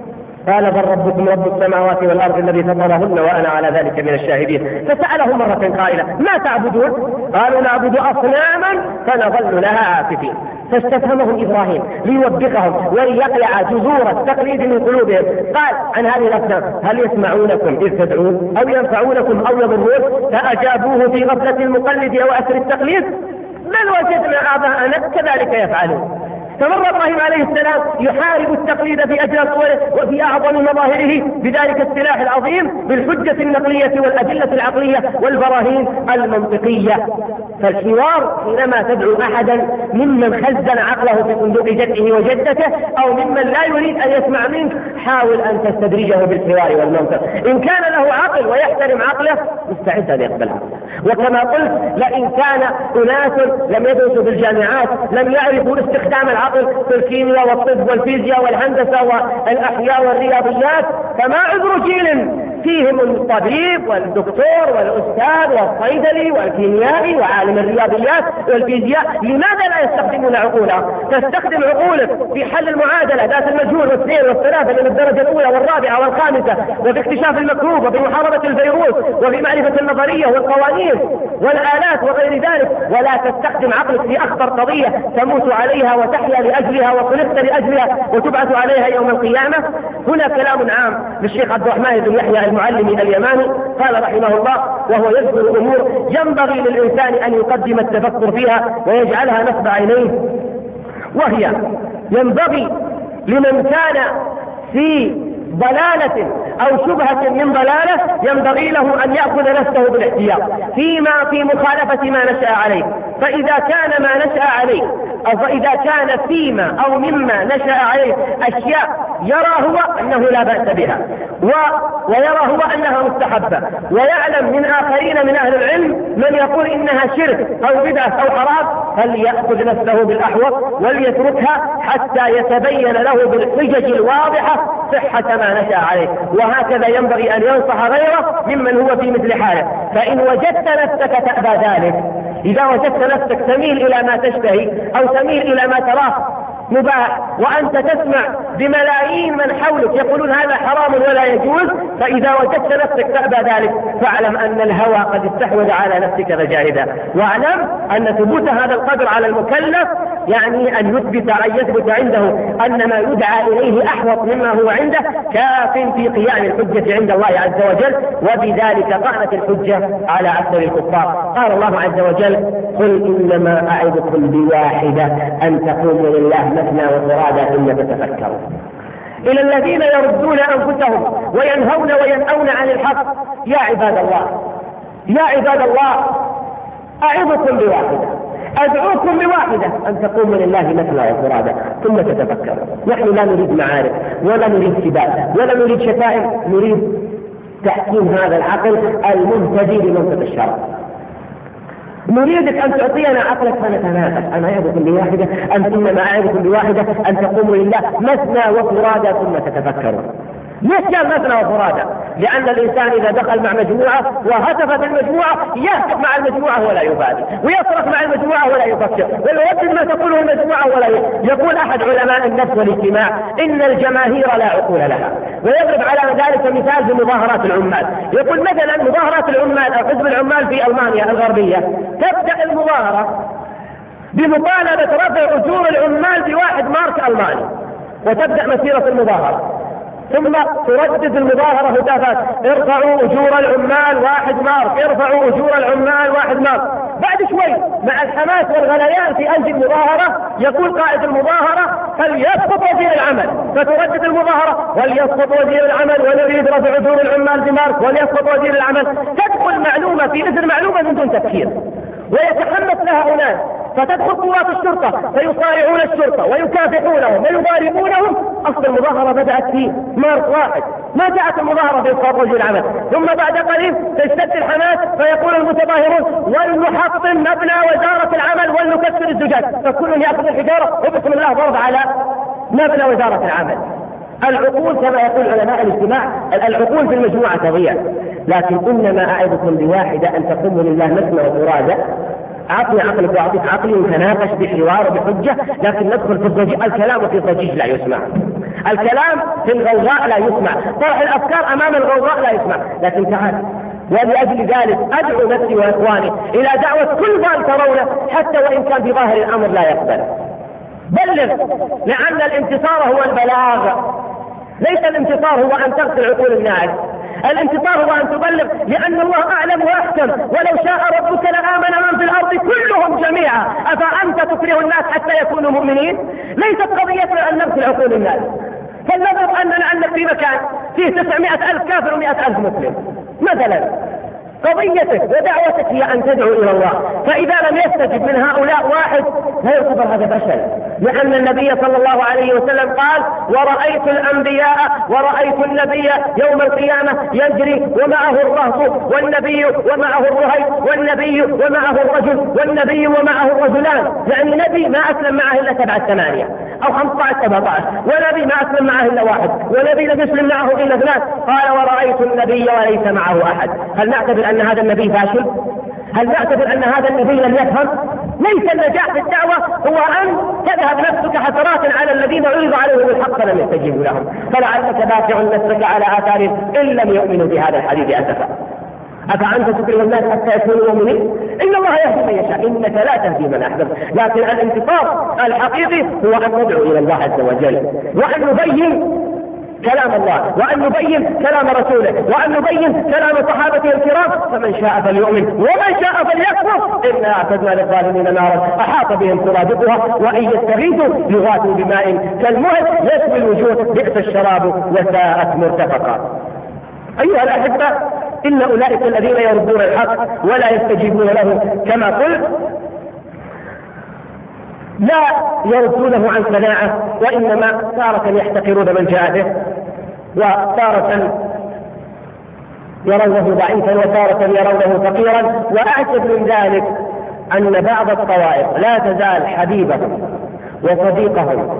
قال بل ربكم رب السماوات والأرض الذي فطرهن وأنا على ذلك من الشاهدين. فسألهم مرة قائلة ما تعبدون؟ قالوا نعبد أصناما فنظل لها عاكفين. فاستفهمهم إبراهيم ليوبخهم وليقلع جذور التقليد من قلوبهم. قال عن هذه الأصنام هل يسمعونكم إذ تدعون أو ينفعونكم أو يضرون؟ فأجابوه في غفلة المقلد أو أثر التقليد بل وجدنا آباءنا كذلك يفعلون. فمر إبراهيم عليه السلام يحارب التقليد في أجل صوره وفي أعظم مظاهره بذلك السلاح العظيم بالحجة النقلية والأدلة العقلية والبراهين المنطقية. فالحوار حينما تدعو أحدا ممن خزن عقله في صندوق جده وجدته أو ممن لا يريد أن يسمع منك حاول أن تستدرجه بالحوار والمنطق. إن كان له عقل ويحترم عقله مستعد أن يقبل عقله. وكما قلت لئن كان أناس لم يدرسوا بالجامعات لم يعرفوا استخدام العقل في الكيمياء والطب والفيزياء والهندسة والأحياء والرياضيات فما عذر جيل فيهم الطبيب والدكتور والأستاذ والصيدلي والكيميائي وعالم الرياضيات والفيزياء لماذا لا يستخدمون عقولهم؟ تستخدم عقولك في حل المعادلة ذات المجهول والاثنين والثلاثة من الدرجة الأولى والرابعة والخامسة وفي اكتشاف المكروب وفي محاربة الفيروس وفي معرفة النظرية والقوانين والآلات وغير ذلك، ولا تستخدم عقلك في أخطر قضية تموت عليها وتحيا لأجلها وخلقت لأجلها وتبعث عليها يوم القيامة. هنا كلام عام للشيخ عبد الرحمن بن يحيى المعلم اليماني قال رحمه الله وهو يذكر أمور ينبغي للإنسان أن يقدم التفكر فيها ويجعلها نصب عينيه، وهي ينبغي لمن كان في ضلالة أو شبهة من ضلالة ينبغي له أن يأخذ نفسه بالاحتياط فيما في مخالفة ما نشأ عليه. فإذا كان ما نشأ عليه أو فإذا كان فيما أو مما نشأ عليه أشياء يرى هو أنه لا بأس بها ويرى هو أنها مستحبة ويعلم من آخرين من أهل العلم من يقول إنها شرك أو بدعة أو حرام فليأخذ نفسه بالأحوط وليتركها حتى يتبين له بالحجج الواضحة صحة ما نشأ عليه. وهكذا ينبغي أن ينصح غيره ممن هو في مثل حاله. فإن وجدت نفسك تأبى ذلك، إذا وجدت نفسك تميل إلى ما تشتهي أو تميل إلى ما تراه مباح وأنت تسمع بملايين من حولك يقولون هذا حرام ولا يجوز، فإذا وجدت نفسك تأبى ذلك فاعلم أن الهوى قد استحوذ على نفسك فجاهدا. واعلم أن ثبوت هذا القدر على المكلف يعني أن يثبت عنده أن ما يدعى إليه أحوط مما هو عنده كاف في قيام الحجة عند الله عز وجل، وبذلك قامت الحجة على أكثر الكفار. قال الله عز وجل: قل إنما أعظكم بواحدة أن تقوموا لله مثنى وفرادى ثم تتفكروا. إلى الذين يردون أنفسهم وينهون عن الحق: يا عباد الله أعظكم بواحدة، أدعوكم بواحدة أن تقوموا لله مثنى وفرادى ثم تتفكروا. نحن لا نريد معارك ولا نريد سباق ولا نريد شتائم، نريد تحكيم هذا العقل المهتدي بمنطق الشرع. نريدك أن تعطينا عقلك فنتناقش. أنا أعظكم بواحدة، إنما أعظكم بواحدة أن تقوموا لله مثنى وفرادى ثم تتفكروا. ليش كان مثنى وفرادى؟ لأن الإنسان إذا دخل مع مجموعة وهتفت المجموعة يهتف مع المجموعة ولا يبالي، ويصرخ مع المجموعة ولا يفكر، ويردد ما تقوله المجموعة ولا يقول أحد علماء النفس والاجتماع: إن الجماهير لا عقول لها. ويضرب على ذلك مثال بمظاهرات العمال، يقول مثلا مظاهرات العمال أو حزب العمال في ألمانيا الغربية تبدأ المظاهرة بمطالبة رفع أجور العمال ب1 مارك ألماني، وتبدأ مسيرة المظاهرة، ثم تردد المظاهرة هتافات: ارفعوا أجور العمال 1 مارك، ارفعوا أجور العمال 1 مارك. بعد شوي مع الحماس والغليان في قلب المظاهرة يقول قائد المظاهرة: فليسقط وزير العمل، فتردد المظاهرة: وليسقط وزير العمل، ونريد رفع أجور العمال بمارك، وليسقط وزير العمل. تدخل معلومة في إثر معلومة من دون تفكير، ويتحمس لها أناس، فتدخل قوات الشرطة فيصارعون الشرطة ويكافحونهم ويضاربونهم. أصل المظاهرة بدأت في مارس 1، ما جاءت المظاهرة في إسقاط وزير العمل. ثم بعد قليل تشتد الحماس فيقول المتظاهرون: ولنحطم مبنى وزارة العمل ولنكسر الزجاج، فكل يأخذ الحجارة وبسم الله ضرب على مبنى وزارة العمل. العقول كما يقول علماء الاجتماع العقول في المجموعة تضيع. لكن إنما أعظكم بواحدة أن تقوموا لله مثنى وفرادى. أعطني عقلك وأعطيك عقلي ونتناقش بحوار وبحجة، لكن ندخل في الضجيج. الكلام في الضجيج لا يسمع، الكلام في الغوغاء لا يسمع، طرح الأفكار أمام الغوغاء لا يسمع. لكن تعال، ولأجل ذلك أدعو نفسي وإخواني إلى دعوة كل ضال ترونه حتى وإن كان في ظاهر الأمر لا يقبل. بلغ، لأن الانتصار هو البلاغ، ليس الانتصار هو أن تغسل عقول الناس. الانتصار هو أن تبلغ، لأن الله أعلم وأحكم: ولو شاء ربك لآمن من في الأرض كلهم جميعا أفأنت تكره الناس حتى يكونوا مؤمنين؟ ليست قضيتنا أن نغسل عقول الناس، فلنضرب أنك في مكان فيه 900,000 كافر و100,000 مسلم مثلا. قضيتك ودعوتك هي أن تدعو إلى الله، فإذا لم يستجب من هؤلاء واحد لا يعتبر هذا فشل، لأن النبي صلى الله عليه وسلم قال: ورأيت الأنبياء ورأيت النبي يوم القيامة يجري ومعه الرهط والنبي ومعه الرهيب والنبي ومعه الرجل والنبي ومعه الرجلان. يعني نبي ما أسلم معه إلا 7 8 أو 15 17، ونبي ما أسلم معه إلا 1، ونبي لم يسلم معه إلا 2. قال: ورأيت النبي وليس معه أحد. هل نعتبر أن هذا النبي فاشل؟ هل نعتبر أن هذا النبي لم يفهم؟ ليس النجاح في الدعوة هو أن تذهب نفسك حسرات على الذين عرض عليهم الحق فلم يستجيبوا لهم، فلعلك باخع نفسك على آثارهم إن لم يؤمنوا بهذا الحديث أسفا. أفأنت تكره الناس حتى يكونوا مؤمنين؟ إن الله يهدي من يشاء، إنك لا تهدي من أحببت. لكن الانتصار الحقيقي هو أن ندعو إلى الله عز وجل، وأن نبين كلام الله، وأن نبين كلام رسوله، وأن نبين كلام صحابته الكرام. فمن شاء فليؤمن ومن شاء فليكفر، إنا أعتدنا للظالمين نارا أحاط بهم سرادقها وإن يستغيثوا يغاثوا بماء كالمهل يشوي الوجوه بئس الشراب وساءت مرتفقا. أيها الأحبة، إن أولئك الذين يردون الحق ولا يستجيبون له كما قلت لا يردونه عن صناعة، وإنما تارة يحتقرون من جاء به، وتارة يرونه ضعيفا، وتارة يرونه فقيرا. وأعجب من ذلك أن بعض الطوائف لا تزال حبيبهم وصديقهم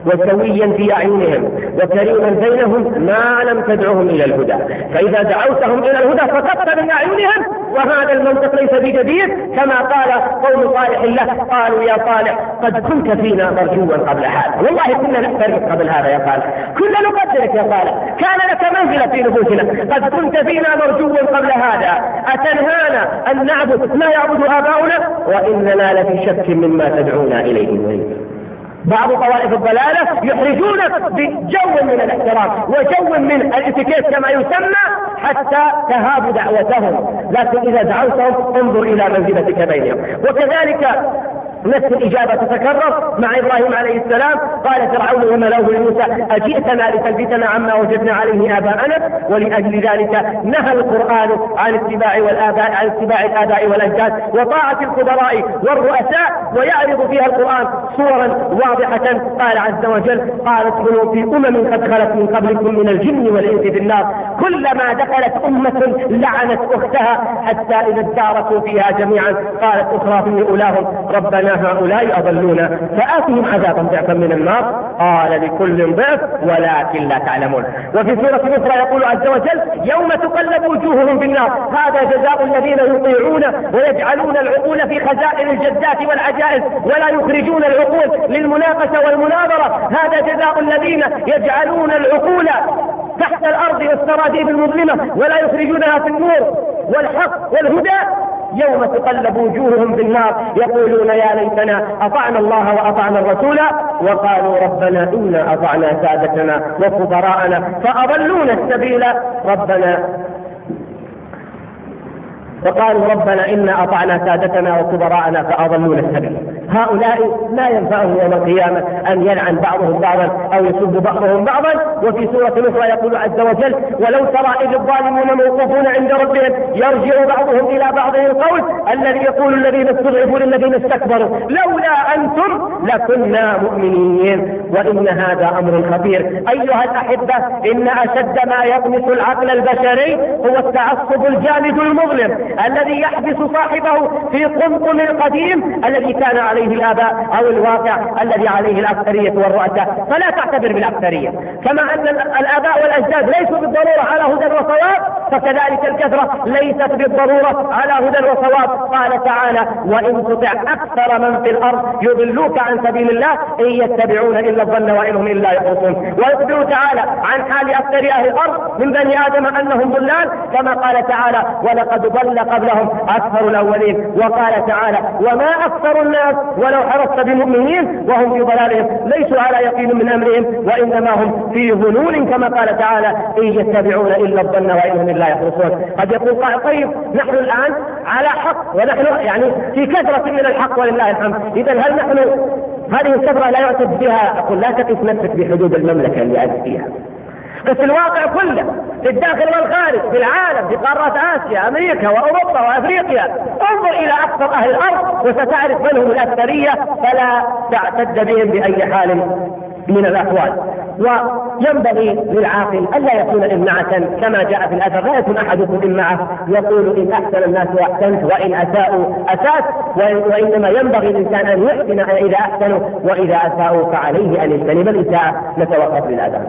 وسويا في أعينهم وكريما بينهم ما لم تدعوهم إلى الهدى، فإذا دعوتهم إلى الهدى فقدت من أعينهم. وهذا المنطق ليس بجديد، كما قال قوم صالح له قالوا يا صالح قد كنت فينا مرجوا قبل هذا، والله كنا نحترمك قبل هذا يا صالح، كنا نقدرك يا صالح، كان لك منزلة في نفوسنا، قد كنت فينا مرجوا قبل هذا، أتنهانا أن نعبد ما يعبد آباؤنا وإننا لفي شك مما تدعونا إليه مريب. بعض طوائف الضلالة يحرجونك بجو من الاحترام وجو من الاتيكيت كما يسمى حتى تهاب دعوتهم، لكن إذا دعوتهم انظر إلى منزلتك بينهم. وكذلك نفس الإجابة تتكرر مع إبراهيم عليه السلام، قال فرعون وملأه لموسى أجئتنا لتلفتنا عما وجدنا عليه آباءنا، ولأجل ذلك نهى القرآن عن اتباع الآباء والأجداد وطاعة الكبراء والرؤساء، ويعرض فيها القرآن صورا واضحة. قال عز وجل قال ادخلوا في أمم قد خلت من قبلكم من الجن والإنس في النار، كلما دخلت أمة لعنت أختها حتى إذا اداركوا فيها جميعا قالت أخرى أولاهم ربنا هؤلاء أضلونا فآتهم عذابا ضعفا من النار، قال لكل ضعف ولكن لا تعلمون. وفي سورة أخرى يقول عز وجل يوم تقلب وجوههم بالنار، هذا جزاء الذين يطيعون ويجعلون العقول في خزائن الجدات والعجائز ولا يخرجون العقول للمناقشة والمناظرة، هذا جزاء الذين يجعلون العقول تحت الأرض والسراديب المظلمة ولا يخرجونها في النور والحق والهدى، يوم تقلب وجوههم بالنار يقولون يا ليتنا أطعنا الله وأطعنا الرسول وقالوا ربنا إنا أطعنا سادتنا وكبراءنا فأضلونا السبيل وقالوا ربنا إنا أطعنا سادتنا وكبراءنا فأضلونا السبيل. هؤلاء لا ينفعهم يوم القيامة أن يلعن بعضهم بعضا أو يسب بعضهم بعضا. وفي سورة أخرى يقول عز وجل ولو ترى إذ الظالمون موقوفون عند ربهم يرجع بعضهم إلى بعض القول الذي يقول الذين استضعفوا للذين استكبروا لولا أنتم لكنا مؤمنين. وإن هذا أمر خطير أيها الأحبة، إن أشد ما يطمس العقل البشري هو التعصب الجامد المظلم الذي يحبس صاحبه في قمقم القديم الذي كان عليه الآباء أو الواقع الذي عليه الأكثرية والرؤساء. فلا تعتبر بالأكثرية، كما أن الآباء والأجداد ليسوا بالضرورة على هدى وصواب، فكذلك الكثرة ليست بالضرورة على هدى وصواب. قال تعالى وإن تطع أكثر من في الأرض يضلوك عن سبيل الله إن يتبعون إلا الظن وإنهم إلا يخرصون. ويخبر تعالى عن حال أكثر أهل الأرض من بني آدم أنهم ضلال، كما قال تعالى ولقد ضل قبلهم أكثر الأولين. وقال تعالى وما أكثر الناس ولو حرصت بمؤمنين وهم في ضلالهم ليسوا على يقين من أمرهم وإنما هم في ظنون، كما قال تعالى إن يتبعون إلا الظن وإنهم إلا يخرصون. قد يقول قائل طيب نحن الآن على حق ونحن يعني في كثرة من الحق ولله الحمد، إذا هل نحن هذه الكثرة لا يعتد بها؟ أقول لا تقف نفسك بحدود المملكة اللي أنت فيها، بس الواقع كله في الداخل والخارج في العالم في قارات آسيا أمريكا وأوروبا وأفريقيا. انظر إلى أكثر أهل الأرض وستعرف من هم الأكثرية، فلا تعتد بهم بأي حال من الأحوال. وينبغي للعاقل ألا يكون إمعة كما جاء في الأثر، لا يكون أحدكم إمعة يقول إن أحسن الناس أحسنت وإن أساءوا أسأت، وإنما ينبغي الإنسان أن يحسن إذا أحسنوا وإذا أساءوا فعليه أن يجتنب الإساءة. نتوقف للأذان.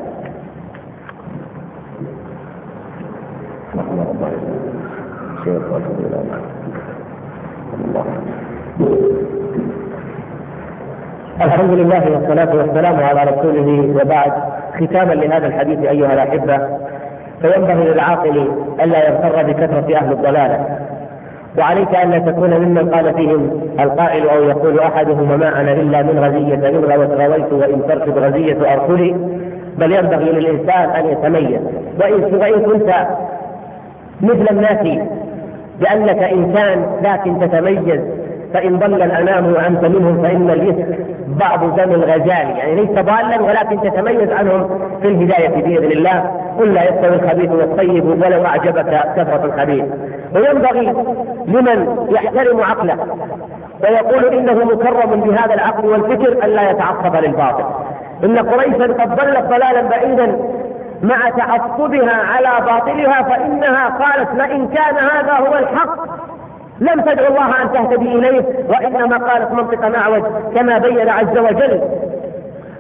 الحمد لله والصلاة والسلام على رسوله، وبعد. ختاما لهذا الحديث أيها الأحبة، فينبغي للعاقل ألا يغتر بكثرة أهل الضلالة، وعليك أن لا تكون ممن قال فيهم القائل أو يقول أحدهم ما أنا إلا من غزية إن غوت غويت وإن تركب غزية أرسلي، بل ينبغي للإنسان أن يتميز. وإن كنت مثل الناس بأنك إنسان لكن تتميز، فإن ضل الأنام وأنت منهم فإن اليسر بعض دم الغزال، يعني ليس ضالا ولكن تتميز عنهم في الهداية بإذن الله. قل لا يستوي الخبيث والطيب ولو أعجبك كثرة الخبيث. وينبغي لمن يحترم عقله ويقول إنه مكرم بهذا العقل والفكر ألا يتعصب للباطل. إن قريشا قد ضلت ضلالا بعيدا مع تعصبها على باطلها، فإنها قالت لئن كان هذا هو الحق لم تدعو الله أن تهتدي إليه، وإنما قالت منطقا أعوج كما بين عز وجل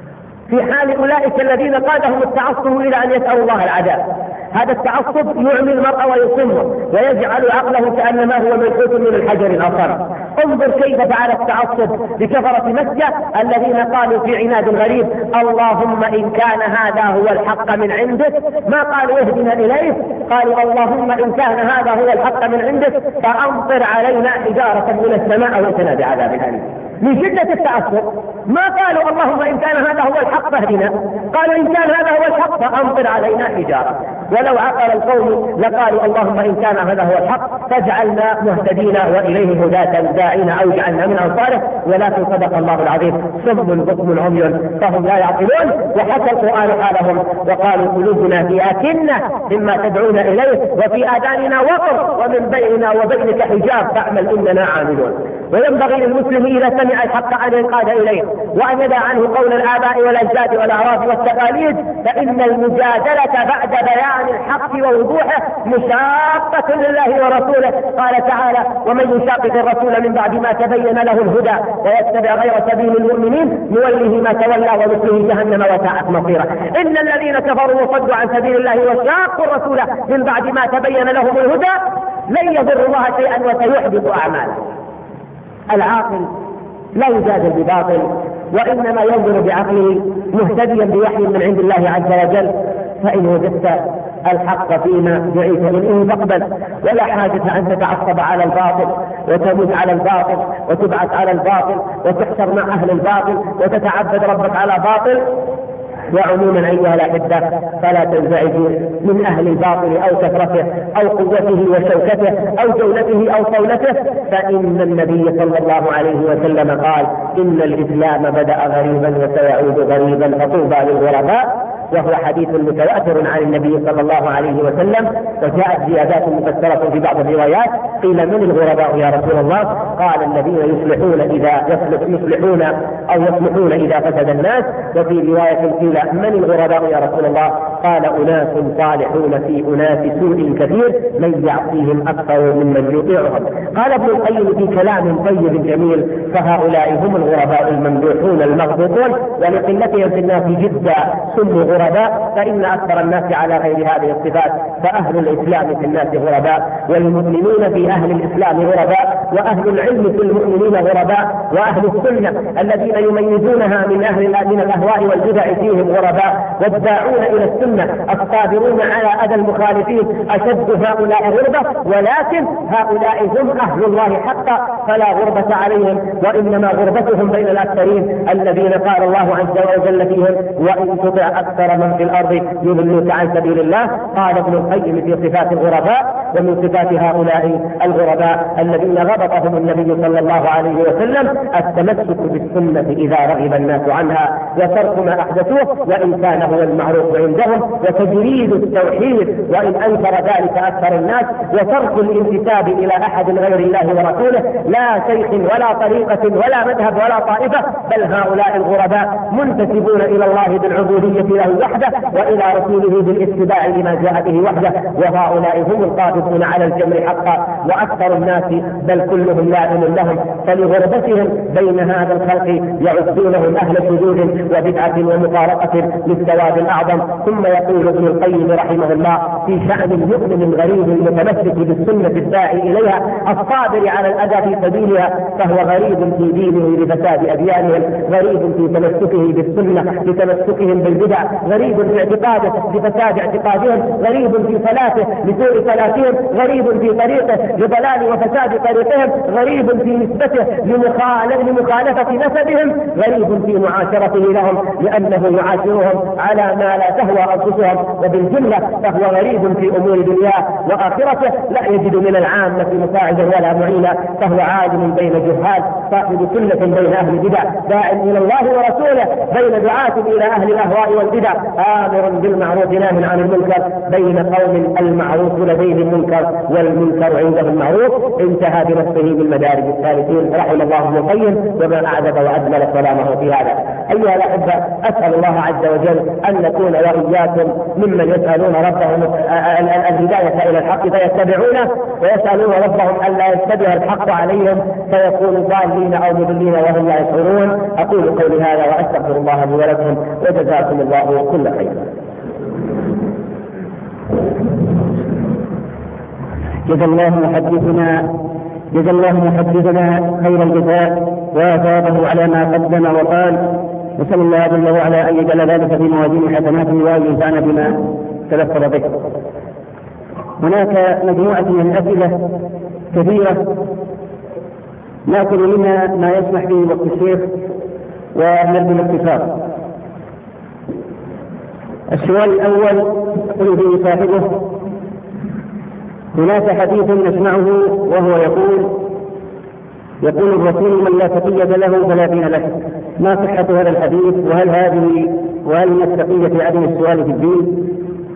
في حال أولئك الذين قادهم التعصب إلى أن يسألوا الله العذاب. هذا التعصب يعمي المرء ويصمه ويجعل عقله كأنما هو منحوت من الحجر الأصم. انظر كيف فعل التعصب بكفرة مكة الذين قالوا في عناد غريب: اللهم إن كان هذا هو الحق من عندك، ما قالوا اهدنا إليه، قالوا اللهم إن كان هذا هو الحق من عندك فأمطر علينا حجارة من السماء واتنا بعذاب أليم. من شدة التعصب ما قالوا اللهم إن كان هذا هو الحق فاهدنا، قالوا إن كان هذا هو الحق فأمطر علينا حجارة. ولو عقل القوم لقالوا اللهم إن كان هذا هو الحق فاجعلنا مهتدين وإليه هداة داعين أو اجعلنا من أنصاره. ولكن صدق الله العظيم: صم بكم عمي فهم لا يعقلون. وحكى القرآن حالهم وقالوا قلوبنا في أكنة مما تدعون إليه وفي آذاننا وقر ومن بيننا وبينك حجاب فاعمل إننا عاملون. وينبغي للمسلم إذا سمع الحق أن ينقاد إليه وأن يدع عنه قول الآباء والأجداد والأعراف والتقاليد، فإن المجادلة بعد بيان الحق ووضوحه مشاقة لله ورسوله. قال تعالى: ومن يشاقق الرسول من بعد ما تبين له الهدى ويتبع غير سبيل المؤمنين نوله ما تولى ونصله جهنم وساءت مصيره. إن الذين كفروا وصدوا عن سبيل الله وشاقوا الرسول من بعد ما تبين لهم الهدى لن يضروا الله شيئا وسيحبط أعمالهم. العاقل لا يجادل بباطل وإنما ينظر بعقله مهتديا بوحي من عند الله عز وجل. فإن وجدت الحق فيما دعيت إليه فاقبل، ولا حاجة أن تتعصب على الباطل وتموت على الباطل وتبعث على الباطل وتحشر مع أهل الباطل وتتعبد ربك على باطل. وعموما أيها الأحبة فلا تنزعجوا من أهل الباطل أو كثرته أو قوته وشوكته أو جولته أو صولته، فإن النبي صلى الله عليه وسلم قال: إن الإسلام بدأ غريبا وسيعود غريبا فطوبى للغرباء. وهو حديث متواتر عن النبي صلى الله عليه وسلم. وجاءت زيادات مفسرة في بعض الروايات: قيل من الغرباء يا رسول الله؟ قال: الذين يصلحون إذا فسد الناس. وفي رواية قيل: من الغرباء يا رسول الله؟ قال: أناس صالحون في أناس سوء كثير من يعصيهم أكثر ممن يطيعهم. قال ابن القيم في كلام طيب جميل: فهؤلاء هم الغرباء الممدوحون المغبوطون، ولقلتهم في الناس جدا سموا غرباء، فإن أكثر الناس على غير هذه الصفات. فأهل الإسلام في الناس غرباء، والمؤمنون في أهل الإسلام غرباء، وأهل العلم في المؤمنين غرباء، وأهل السنة الذين يميزونها من الأهواء والبدع فيهم غرباء، والداعون إلى السنة الصابرون على أذى المخالفين أشد هؤلاء غربة. ولكن هؤلاء هم أهل الله حقا فلا غربة عليهم، وإنما غربتهم بين الأكثرين الذين قال الله عز وجل فيهم: وإن تطع أكثر من في الأرض يضلوك عن سبيل الله. قال ابن القيم في صفات الغرباء: ومن صفات هؤلاء الغرباء الذين غبطهم النبي صلى الله عليه وسلم التمسك بالسنة إذا رغب الناس عنها، وترك ما أحدثوه وإن كان هو المعروف عندهم، وتجريد التوحيد وإن أنكر ذلك أكثر الناس، وترك الانتساب إلى أحد غير الله ورسوله، لا شيخ ولا طريقة ولا مذهب ولا طائفة، بل هؤلاء الغرباء منتسبون إلى الله بالعبودية له وحده وإلى رسوله بالاتباع لما جاء به وحده. وهؤلاء هم القابضون على الجمر حقا، وأكثر الناس بل كلهم لازم لهم، فلغربتهم بين هذا الخلق يعدونهم أهل سجود وبدعة ومفارقة للثواب الأعظم. ثم يقول ابن القيم رحمه الله في شأن المؤمن الغريب المتمسك بالسنة الداعي إليها الصابر على الأذى في سبيلها: فهو غريب في دينه لفساد أديانهم، غريب في تمسكه بالسنة لتمسكهم بالبدع، غريب في اعتقاده لفساد اعتقادهم، غريب في صلاته لسوء صلاتهم، غريب في طريقه لضلال وفساد طريقهم، غريب في نسبته لمخالفة نسبهم، غريب في معاشرته لهم لأنه يعاشرهم على ما لا تهوى أنفسهم. وبالجملة فهو غريب في أمور دنياه وآخرته، لا يجد من العامة مساعدا ولا معينا، فهو عالم بين جهال، صاحب سنة بين أهل البدع، داع إلى الله ورسوله بين دعاة إلى أهل الأهواء والبدع، آمر بالمعروف ناهٍ عن المنكر بين قوم المعروف لديهم المنكر والمنكر عنده المعروف، انتهى بنفسه بالمدارج الثالثين رحم الله ابن القيم وما أعذب وأجمل كلامه في هذا. أيها الأحبة، أسأل الله عز وجل أن نكون وإياكم ممن يسألون ربهم الهداية إلى الحق فيتبعونه، ويسألون ربهم أن لا يشتبه الحق عليهم فيكونوا ضالين أو مضلين وهم لا يشعرون. أقول قولي هذا وأستغفر الله لي ولكم، وجزاكم الله كل خير. جزا الله محدثنا خير الجزاء وأثابه على ما قدم وقال، وصلى الله جل وعلا أن يجعل ذلك في موازين حسناته وأن ينفعنا بما تذكر به. هناك مجموعة من الأسئلة كثيرة نأخذ منها ما يسمح به وقت الشيخ ونبدأ الاختصار. السؤال الأول يقول فيه صاحبه: هناك حديث نسمعه وهو يقول الرسول: من لا تقية له فلا دين له. ما صحة هذا الحديث؟ وهل من التقية في عدم السؤال في الدين؟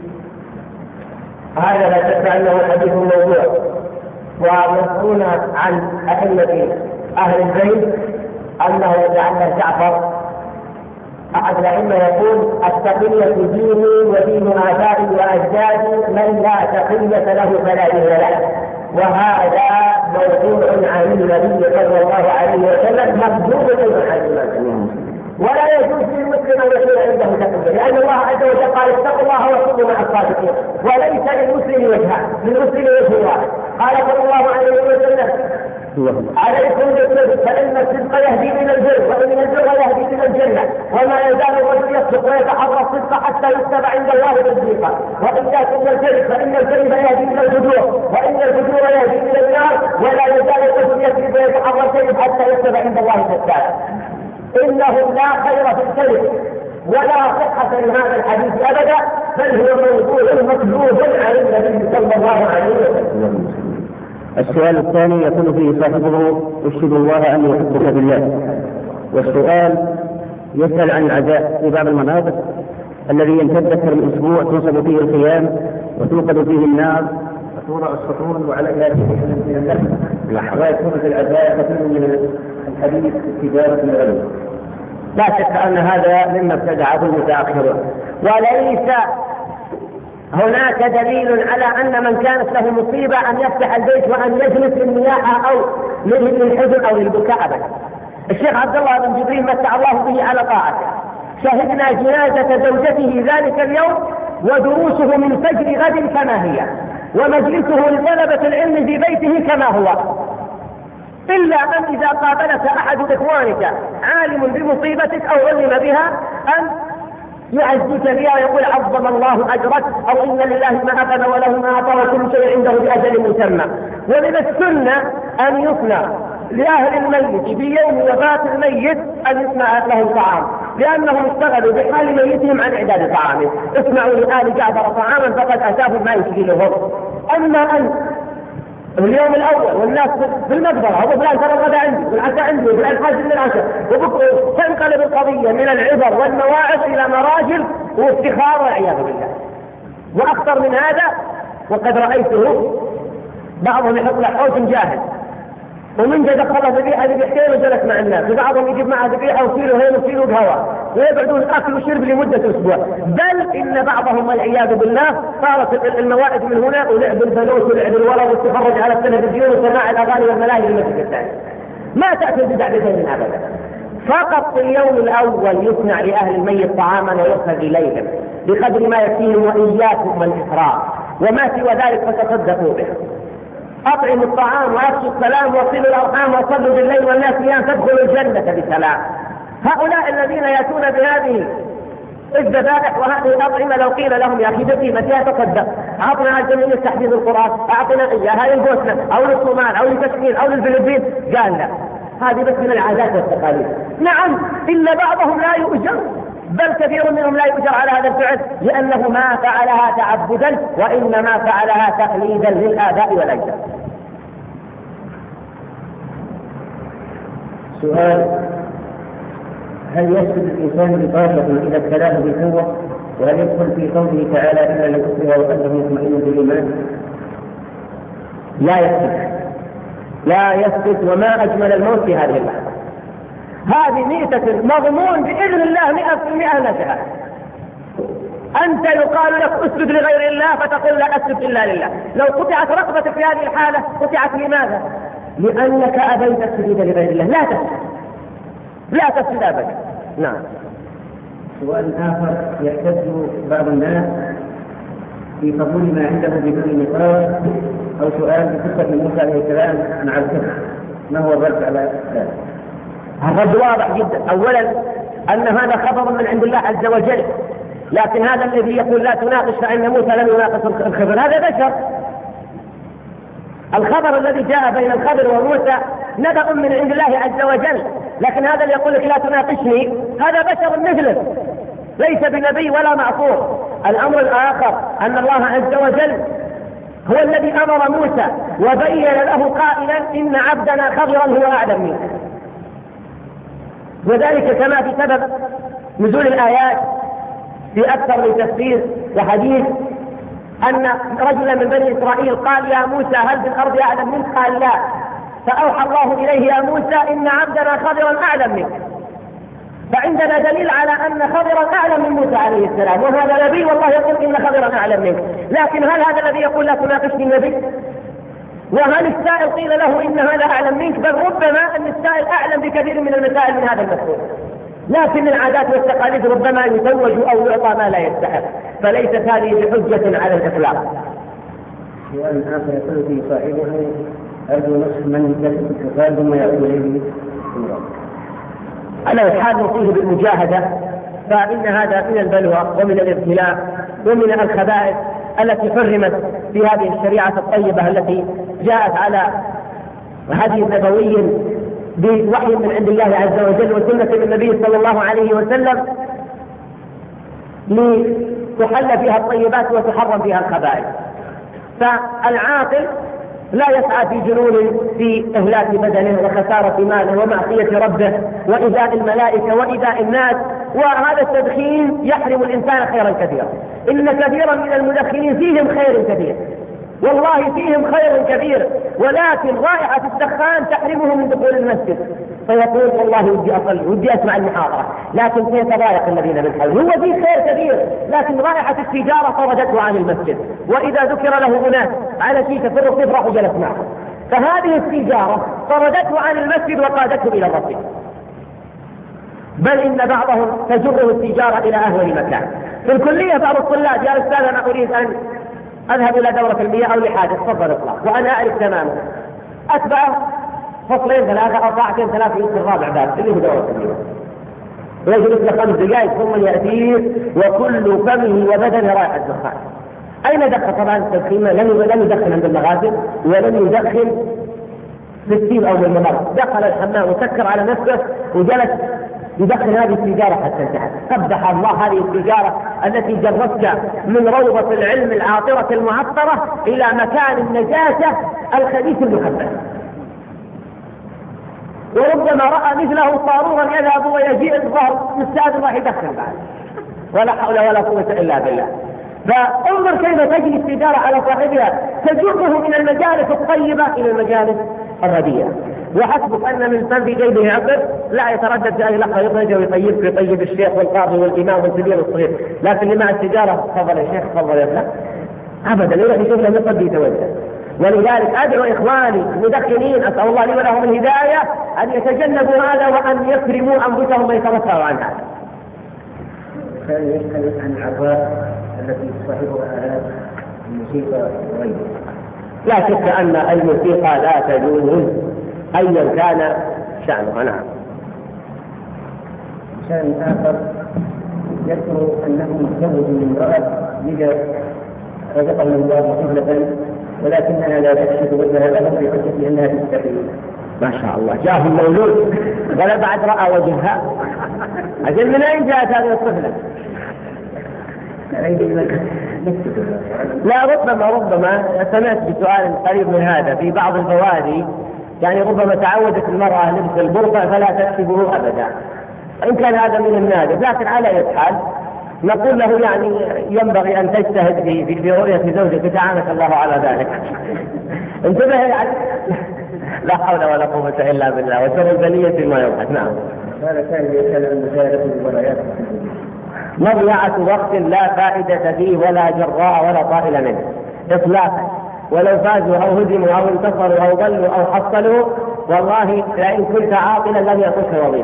هذا لا شك أنه حديث موضوع، ومذكورون عن أئمة أهل البيت أنه لعل جعفر أحد الأئمة يقول: التقية ديني ودين آبائي وأجدادي، من لا تقية له فلا دين له. وهذا موضوع عن النبي صلى الله عليه وسلم مكذوب عن الإمام، ولا يجوز للمسلم ان يكون عنده تقية، لأن الله عز وجل قال: اتقوا الله وكونوا مع الصادقين. وليس للمسلم وجهان، للمسلم وجه واحد. قال صلى الله عليه وسلم: عليكم بالصدق فإن الصدق يهدي إلى البر، وإن البر يهدي إلى الجنة، وما يزال الرجل يصدق ويتحرى الصدق حتى يكتب عند الله صديقا. وإياكم بالكذب فإن الكذب يهدي إلى الفجور، وإن الفجور يهدي إلى النار، ولا يزال الرجل يكذب ويتحرى الكذب حتى يكتب عند الله كذابا. إنه لا خير في الكذب ولا صحة لهذا الحديث أبدا، بل هو موضوع مكذوب عن النبي صلى الله عليه وسلم. السؤال الثاني يقول فيه صاحبه: أشهد الله أن يحبك بالله. والسؤال يسأل عن العزاء في بعض المناطق الذي يمتد أكثر من أسبوع تنصب فيه الخيام وتوقد فيه النار وتوضع السطور وعليها من اللحم، ويكون في العزاء كثير من الحديث استجابة العلم. لا شك أن هذا مما ابتدعه المتأخرون، وليس هناك دليل على أن من كانت له مصيبة أن يفتح البيت وأن يجلس للنياحة أو للحزن أو للبكاء أبدا. الشيخ عبد الله بن جبريل متع الله به على طاعته، شهدنا جنازة زوجته ذلك اليوم ودروسه من فجر غد كما هي، ومجلسه لطلبة العلم في بيته كما هو، إلا أن إذا قابلك أحد إخوانك عالم بمصيبتك أو علم بها أن يعزيك بها ويقول: عظم الله أجرك، أو إن لله ما أخذ وله ما أعطى وكل شيء عنده بأجل مسمى. ومن السنة أن يصنع لأهل الميت في يوم وفاة الميت أن يصنع لهم طعام، لأنهم اشتغلوا بحال ميتهم عن إعداد طعامه. اصنعوا لآل جعفر طعاما فقد أتاهم ما يشغلهم. أما أن اليوم الأول والناس في المقبرة: وفلان ترى الغداء عندي والعشاء عندي وفلان حاجز للعشاء، وبكرة تنقلب القضية من العبر والمواعظ إلى مراجل وافتخار والعياذ بالله. وأكثر من هذا، وقد رأيته بعضهم يحط له حوش جاهز ومن جد خلص ذبيحة ذبيحتين وجلس مع الناس، وبعضهم يجيب معه ذبيحة وكيلو هين وكيلو بهواء، ويبعدون أكل وشرب لمدة أسبوع. بل إن بعضهم والعياذ بالله صارت الموائد من هنا ولعب الفلوس ولعب الورق والتفرج على التلفزيون وسماع الأغاني والملاهي للمسجد الثاني. ما تأتي البدع بشيء أبدا. فقط في اليوم الأول يصنع لأهل الميت طعاما ويؤخذ إليهم بقدر ما يكفيهم وإياكم والإسراف، وما سوى ذلك فتصدقوا به. أطعموا الطعام وأفشوا السلام وصلوا الأرحام وصلوا بالليل والناس نيام تدخلوا الجنة بسلام. هؤلاء الذين يأتون بهذه الذبائح وهذه الأطعمة لو قيل لهم: يا أخي بقيمتها تصدق، أعطنا على جميع تحفيظ القرآن، أعطنا إياها للبوسنة أو للصومال أو لكشمير أو للفلبين، قال لا، هذه بس من العادات والتقاليد. نعم، إلا بعضهم لا يؤجر، بل كثير منهم لا يؤجر على هذا الفعل، لأنه ما فعلها تعبدا وإنما فعلها تقليدا للآباء والأجداد. سؤال: هل يسجد الإنسان بطاقة إذا ابتلاه بالقوة؟ وهل يدخل في قوله تعالى: إلا لكفرها وقلبه مطمئن بالإيمان؟ لا يسكت وما أجمل الموت في هذه اللحظة. هذه ميتة مضمون بإذن الله 100% نفعها. أنت يقال لك اسجد لغير الله فتقول لا أسجد إلا لله. لو قطعت رقبتك في هذه الحالة قطعت لماذا؟ لأنك أبيت السجود لغير الله. لا تسجد أبدا. نعم. سؤال آخر يحتج بعض الناس في قبول ما عنده بدون نقاش أو سؤال بقصة موسى عليه السلام مع الكفر، ما هو الرد على ذلك؟ الرد واضح جدا. أولا أن هذا خبر من عند الله عز وجل، لكن هذا الذي يقول لا تناقش فإن موسى لم يناقش الخضر هذا بشر. الخبر الذي جاء بين الخضر وموسى نبأ من عند الله عز وجل، لكن هذا اللي يقول لك لا تناقشني هذا بشر مثلك ليس بنبي ولا معصوم. الأمر الآخر أن الله عز وجل هو الذي أمر موسى وبين له قائلا إن عبدنا خضرا هو أعلم منك، وذلك كما في سبب نزول الآيات في أكثر من تفسير وحديث أن رجلا من بني إسرائيل قال يا موسى هل في الأرض أعلم منك؟ قال لا، فأوحى الله إليه يا موسى إن عبدنا خضرا أعلم منك. فعندنا دليل على أن خضرا أعلم من موسى عليه السلام، وهذا نبي والله يقول إن خضرا أعلم منك. لكن هل هذا الذي يقول لا تناقشني النبي؟ وهل السائل قيل له إن هذا أعلم منك؟ بل ربما أن السائل أعلم بكثير من المسائل من هذا المسؤول، لكن العادات والتقاليد ربما يزوج أو يعطى ما لا يستحق، فليست هذه بحجة على الإطلاق. سؤال آخر يقول في صاحبه أرجو نصح من يكتب الكفار ثم يأتي إليه أنا الحال فيه بالمجاهدة، فإن هذا من البلوى ومن الابتلاء ومن الخبائث التي حرمت في هذه الشريعة الطيبة التي جاءت على هدي نبوي بوحي من عند الله عز وجل وسنة النبي صلى الله عليه وسلم لتحل فيها الطيبات وتحرم فيها الخبائث. فالعاقل لا يسعى في جنون في إهلاك بدنه وخسارة ماله ومعصية ربه وإيذاء الملائكة وإيذاء الناس، وهذا التدخين يحرم الإنسان خيرا كثيرا. إن كثيرا من المدخنين فيهم خير كثير، والله فيهم خير كبير، ولكن رائحة الدخان تحرمه من دخول المسجد، فيقول والله ودي أصلي ودي أسمع المحاضرة، لكن سيتضايق الذين من حوله. هو فيه خير كبير، لكن رائحة السيجارة طردته عن المسجد، وإذا ذكر له أناس على شيء تفرق يفرح وجلس معه، فهذه السيجارة طردته عن المسجد وقادته إلى الرصيف، بل إن بعضهم تجره السيجارة إلى أهون مكان. في الكلية بعض الطلاب يا أستاذ أنا أريد أن أذهب إلى دورة المياه أو لحاجة، تفضل اطلع، وأنا أعرف تماما أتبع فصلين ثلاثة أو ساعتين ثلاثة يمكن الرابع باب اللي هو دورة المياه، ويجلس له 5 دقائق ثم يأتيه وكل فمه وبدنه رائحة الدخان. أين دخل؟ طبعا التدخين لم يدخن عند المغاسل ولم يدخن في السيل أو الممر، دخل الحمام وسكر على نفسه وجلس يدخل هذه السيجارة حتى انتهت. قبح الله هذه السيجارة التي جرتك من روضة العلم العاطرة المعطرة إلى مكان النجاسة الخبيث المخبث. وربما رأى مثله صارورا يذهب ويجيء الظهر مستعد راح يدخل بعد، ولا حول ولا قوة إلا بالله. فانظر كيف تجري السيجارة على صاحبها، تجره من المجالس الطيبة إلى المجالس الرديئة. وحسبك أن من في جيبه عقد لا يتردد في أي لحظة يخرج ويطيب الشيخ والقاضي والإمام والكبير والصغير، لكن اللي مع السيجارة تفضل يا شيخ تفضل يا فلان أبدا، يروح يشوف له مصدي يتوجه. ولذلك أدعو إخواني المدخنين أسأل الله لي ولهم الهداية أن يتجنبوا هذا وأن يكرموا أنفسهم ويتوسعوا عن هذا. كان يسأل عن العقار التي تصاحبها آلات الموسيقى وغيرها. لا شك أن الموسيقى لا تجوز أيا كان شأنها. نعم. شأن آخر يذكر أنه متزوج من امرأة لذا رزقه الله طفلة ولكنها لا تكشف وجهها له بحجة أنها تستحي. ما شاء الله جاه المولود ولا بعد رأى وجهها. أجل من أين جاءت هذه الطفلة؟ لا ربما سمعت بسؤال قريب من هذا في بعض البوادي، يعني ربما تعودت المرأة لبس البرقع فلا تكشفه أبدا، إن كان هذا من النادر. لكن على أي حال نقول له يعني ينبغي أن تجتهد في رؤية زوجك، تعانك الله على ذلك. انتبه يعني. لا حول ولا قوة إلا بالله، وشر البلية ما يضحك. نعم. هذا كان يسأل عن مشاهدة المباريات. مضيعة وقت لا فائدة فيه ولا جراء ولا طائل منه إطلاقا، ولو فازوا أو هزموا أو انتصروا أو ضلوا أو حصلوا، والله لئن كنت عاقلا لم يكن وظيفة،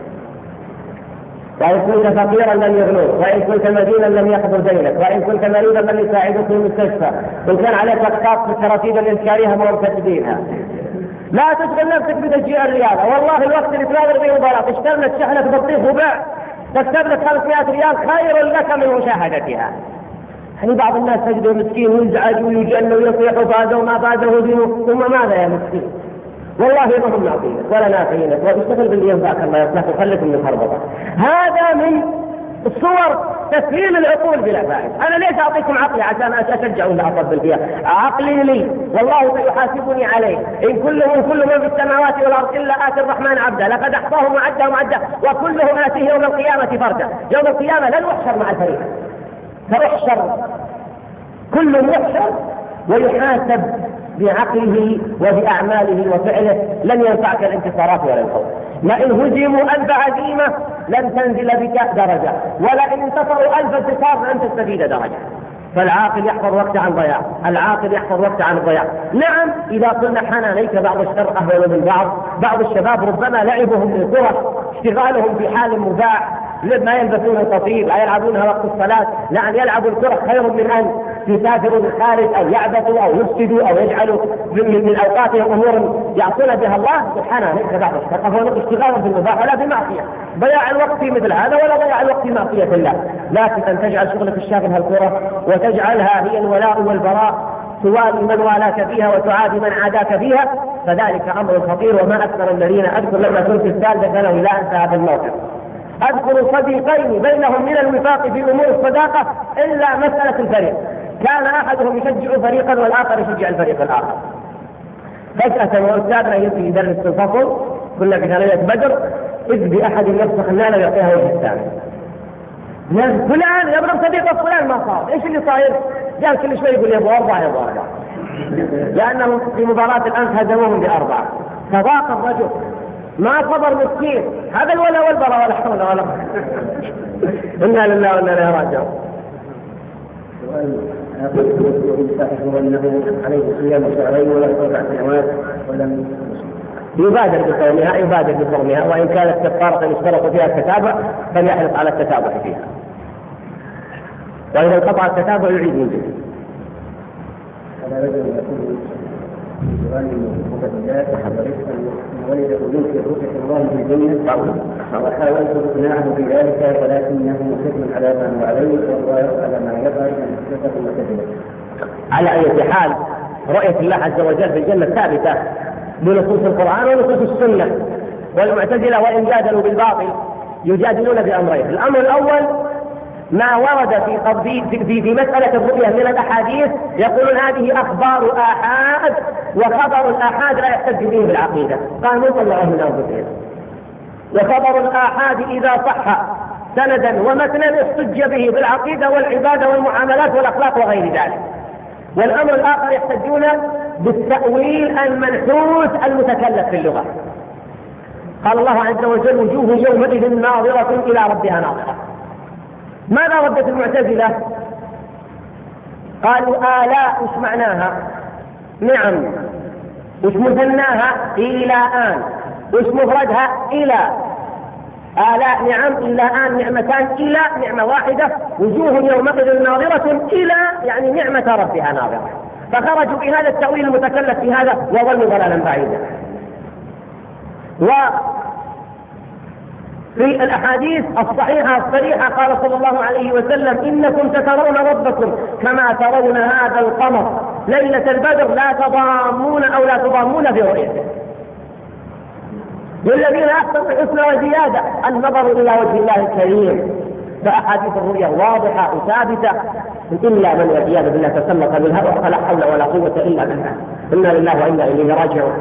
وإن كنت فقيرا لم يغنوك، وإن كنت مدينا لم يحضر دينك، وإن كنت مريضا لم يساعدك في المستشفى، وإن كان عليك أقساط في التراتيب الإنكارية مرتدينها. لا تشغل نفسك بتشجيع الرياضة، والله الوقت اللي تناظر فيه مباراة تشتري لك شحنة بطيخ وباع تكتب لك 500 ريال خير لك من مشاهدتها. يعني بعض الناس تجده مسكين يزعج ويجن ويصيح وفازوا وما فازوا وزنوا، ثم ماذا يا مسكين؟ والله ما هم ناطينك ولا نافينك، واشتغل باللي ينفعك الله يصلحك وخليك من الخربطة. هذا من صور تسهيل العقول بلا فائدة. أنا ليش أعطيكم عقلي عشان أشجع ولا أطبل فيها؟ عقلي لي والله سيحاسبني عليه. إن كل من في السماوات والأرض إلا آتي الرحمن عبدا لقد أحصاهم وعدا وكلهم آتيه يوم القيامة فردا. يوم القيامة لن يحشر مع الفريق، فيحشر كل يحشر ويحاسب بعقله وبأعماله وفعله. لن ينفعك الانتصارات ولا الفوز. لئن هزموا 1000 هزيمة لن تنزل بك درجة، ولئن انتصروا 1000 انتصار لن تستفيد درجة. فالعاقل يحفظ وقت عن ضياع، العاقل يحفظ وقت عن الضياع. نعم إذا قلنا حنانيك بعض الشر أهون من بعض الشباب ربما لعبهم بالكرة، اشتغالهم في حال مباح، ما يلبسون القصير، لا يلعبونها وقت الصلاة. نعم يلعبوا الكرة خير من أن يسافروا للخارج أو يعبثوا أو يفسدوا أو يجعلوا من أوقاتهم أمور يعصون بها الله. سبحانه ليس بعض الشر أهون اشتغالهم في المباح ولا في معصية. ضياع الوقت في مثل هذا ولا ضياع الوقت في معصية الله. لكن أن تجعل شغلك الشاغل هالكرة وتجعلها هي الولاء والبراء، توالي من والاك فيها وتعادي من عاداك فيها، فذلك أمر خطير. وما أكثر الذين أذكر لما كنت في الثالثة ثانوي لا أنسى هذا الموقف. أذكر صديقين بينهم من الوفاق في أمور الصداقة إلا مسألة الفريق. كان أحدهم يشجع فريقا والآخر يشجع الفريق الآخر. فجأة وأستاذنا يجي يدرس في الفصل، كنا في ثانوية بدر، إذ بأحد يفسخ النال ويعطيها وجه الثاني. فلان يضرب صديقه فلان، ما صار. إيش اللي صاير؟ جاء كل شوي يقول يبغى 4 لأنهم في مباراة الأمس هزموهم ب4. فضاق الرجل ما صبر مسكين. هذا الولا والبراء ولا حول ولا قوة. إنا لله وإنا إليه راجعون. هو أنه عليه صيام شهرين ولا 4 سنوات ولم يبادر بصومها وإن كانت كفارة يشترط فيها التتابع فليحرص على التتابع فيها، وإذا انقطع التتابع يعيد من جديد. هذا رجل يقول يغني مبتدئات ولد ينكر رؤية الله في الدنيا وحاولت اقناعه بذلك ولكنه مصر على ما هو عليه وهو على ما يظهر من صفة المعتزلة. على أي حال رؤية الله عز وجل في الجنة ثابتة بنصوص القرآن ونصوص السنة. والمعتزلة وإن جادلوا بالباطل يجادلون بأمرين. الأمر الأول ما ورد في مسألة الرؤية من الأحاديث، يقولون هذه أخبار آحاد وخبر الآحاد لا يحتج به بالعقيدة، قالوا طلعوه من أنفسهم. وخبر الآحاد إذا صح سندا ومتنا احتج به بالعقيدة والعبادة والمعاملات والأخلاق وغير ذلك. والأمر الآخر يحتجون بالتأويل المنحوس المتكلف في اللغة. قال الله عز وجل وجوه يومئذ ناظرة إلى ربها ناظرة. ماذا ردت المعتزلة؟ قالوا آلاء وش معناها؟ نعم. وش مثناها؟ إلى آن. وش مفردها؟ إلى. آلاء نعم، إلى آن نعمتان، إلى نعمة واحدة. وجوه يومئذ ناظرة إلى يعني نعمة ربها ناظرة. فخرجوا بهذا التأويل المتكلف في هذا وظلوا ضلالا بعيدا. في الأحاديث الصحيحة الصريحة قال صلى الله عليه وسلم إنكم سترون ربكم كما ترون هذا القمر ليلة البدر لا تضامون في رؤيته. للذين أحسنوا الحسنى وزيادة النظر إلى وجه الله الكريم. فأحاديث الرؤيا واضحة وثابتة إلا من والعياذ بالله تسلط بالهوى فلا حول ولا قوة إلا بالله. إنا لله وإنا إليه راجعون.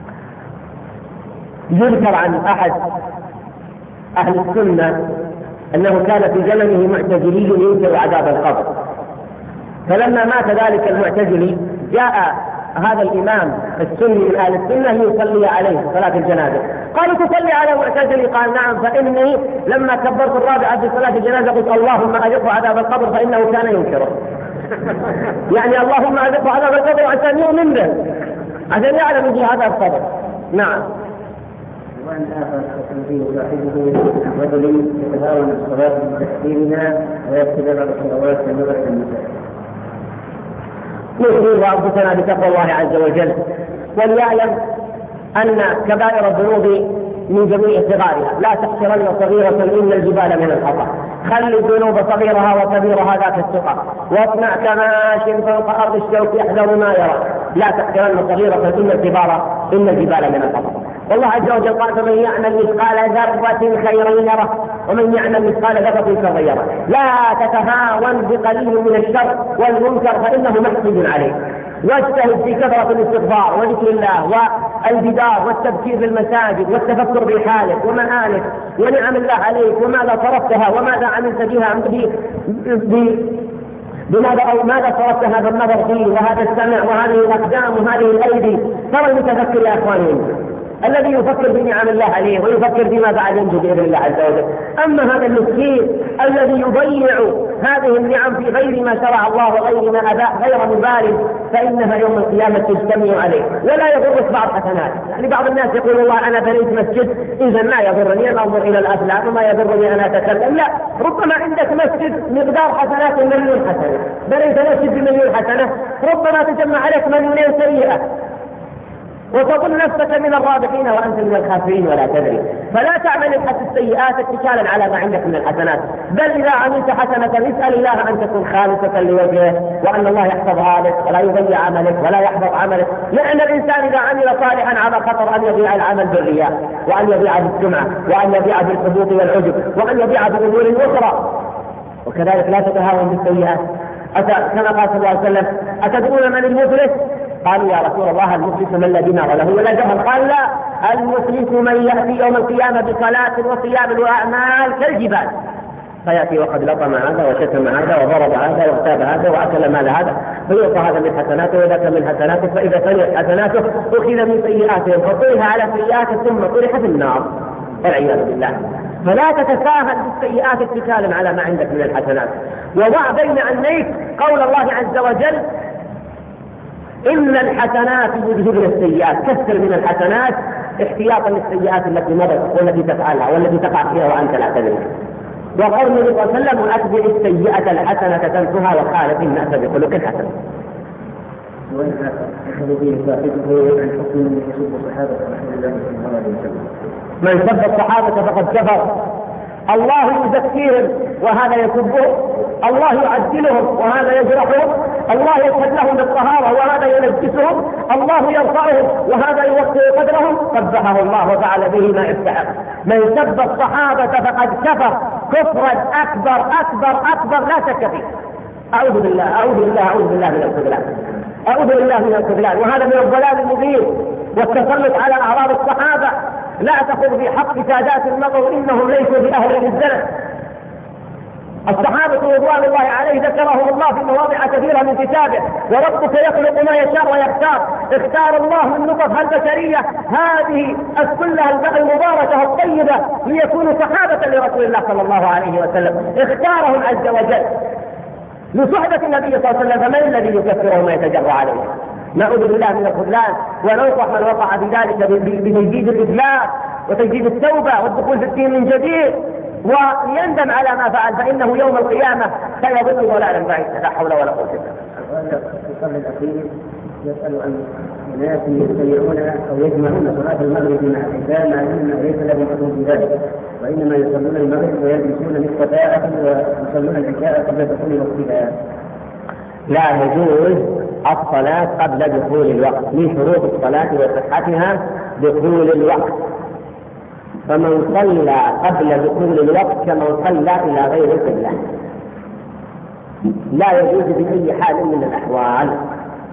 يذكر عن أحد أهل السنة أنه كان في زمنه معتزلي ينكر عذاب القبر، فلما مات ذلك المعتزلي جاء هذا الإمام السني من أهل السنة يصلي عليه صلاة الجنازة. قالوا تصلي على معتزلي؟ قال نعم، فإني لما كبرت الرابعة في صلاة الجنازة قلت اللهم أذقه عذاب القبر فإنه كان ينكره. يعني اللهم أذقه عذاب القبر عشان يؤمن به، عشان يعلم به عذاب القبر. نعم. وأن آخر فيه صاحبه رجل يتهاون الصلاة بتحسينها ويتبع الصلوات كنظر النساء. نشكر أنفسنا بتقوى الله عز وجل، وليعلم أن كبائر الذنوب من جميع صغارها، لا تحقرن صغيرة إن الجبال من الحطب. خلي الذنوب صغيرها وكبيرها ذات الثقة، واصنع كماش فوق أرض الشوك يحذر ما يرى، لا تحقرن صغيرة إن الجبال من الحطب. والله عز وجل قال فمن يعمل مثقال ذرة خيرا يره ومن يعمل مثقال ذرة شرا يره. لا تتهاون بقليل من الشر والمنكر فإنه محسود عليه، واجتهد في كثرة الاستغفار وذكر الله والبدار والتبكير بالمساجد والتفكر بحالك ومآلك ونعم الله عليك وماذا صرفتها وماذا عملت بها بماذا أو ماذا صرفت هذا النظر فيه وهذا السمع وهذه الأقدام وهذه الأيدي. ترى المتفكر يا أخواني الذي يفكر بنعم الله عليه ويفكر فيما بعد ينجو بإذن الله عز وجل. أما هذا المسكين الذي يضيع هذه النعم في غير ما شرع الله وغير ما أباح غير مبالغ فإنها يوم القيامة تجتمع عليه ولا يضرك بعض حسنات. يعني بعض الناس يقول والله أنا بنيت مسجد إذا ما يضرني أن أنظر إلى الأفلام وما يضرني أن أتكلم. لا، ربما عندك مسجد مقدار حسنات 1,000,000 حسنة، بنيت مسجد ب1,000,000 حسنة، ربما تجمع عليك 2,000,000 سيئة وتظن نفسك من الرابحين وأنت من الخاسرين ولا تدري. فلا تعمل السيئات اتكالا على ما عندك من الحسنات، بل إذا عملت حسنة اسأل الله أن تكون خالصة لوجهه وأن الله يحفظها لك ولا يضيع عملك ولا يحفظ عملك. لأن الإنسان إذا عمل صالحا على خطر أن يضيع العمل بالرياء وأن يضيع بالسمعة وأن يضيع بالحبوط والعجب وأن يضيع بأمور أخرى. وكذلك لا تتهاون بالسيئات. كما قال صلى الله عليه وسلم أتدرون من المفلس؟ قالوا يا رسول الله المفلس من لا دماغ له ولا جهل. قال لا، المفلس من يأتي يوم القيامة بصلاة وصيام وأعمال كالجبال، فيأتي وقد لطم هذا وشتم هذا وضرب هذا واغتاب هذا وأكل مال هذا، فيعطى هذا من حسناته وذاك من حسناته، فإذا فنيت حسناته أخذ من سيئاتهم فطرح على سيئاته ثم طرح في النار والعياذ بالله. فلا تتساهل بالسيئات اتكالا على ما عندك من الحسنات. وضع بين عينيك قول الله عز وجل إن الحسنات يذهبن السيئات، كثر من الحسنات احتياطا للسيئات التي مضت والتي تفعلها والتي تقع فيها وأنت لا تدري. وقول النبي صلى الله عليه وسلم أتبع السيئة الحسنة تمحها وخالف الناس بخلق حسن. أخذ به صاحبه عن حكم من يسب الصحابة رسول الله صلى الله عليه وسلم. من سب الصحابة فقد كفر. الله يزكيهم وهذا يسبهم، الله يعدلهم وهذا يجرحهم، الله يشهد لهم بالطهارة وهذا ينجسهم، الله يرفعهم وهذا يوقع قدرهم. قبحه الله وفعل به ما استحق. من سب الصحابة فقد كفر كفرا أكبر أكبر أكبر لا شك فيه. أعوذ بالله أعوذ بالله أعوذ بالله من الخذلان، أعوذ بالله من الخذلان. وهذا من الضلال المبين والتسلط على أعراض الصحابة. لا تأخذ في حق سادات النظر إنهم ليسوا بأهل للزلل. الصحابة رضوان الله عليه ذكرهم الله في مواضع كثيرة من كتابه. وربك يخلق ما يشاء ويختار. اختار الله من نطفها البشرية هذه كلها المباركة الطيبة ليكونوا صحابة لرسول الله صلى الله عليه وسلم. اختارهم عز وجل لصحبة النبي صلى الله عليه وسلم، فمن الذي يكفرهم ويتجرأ عليه؟ نعوذ بالله من الخذلان وننصح من وقع بذلك بتجديد الإسلام وتجديد التوبة والدخول في الدين من جديد ويندم على ما فعل، فإنه يوم القيامة سيضل ضلالا بعيدا. لا حول ولا قوة إلا بالله. في القرن الأخير يسأل عن ناس يستمعون أو يجمعون صلاة المغرب مع العشاء مع أنه ليس لهم حكم في ذلك، وإنما يصلون المغرب ويلبسون نصف ساعة ويصلون العشاء قبل دخول وقتها. لا يجوز الصلاة قبل دخول الوقت. من شروط الصلاة وصحتها دخول الوقت، فمن صلى قبل دخول الوقت كمن صلى إلى غير القبلة. لا يجوز بأي حال من الأحوال.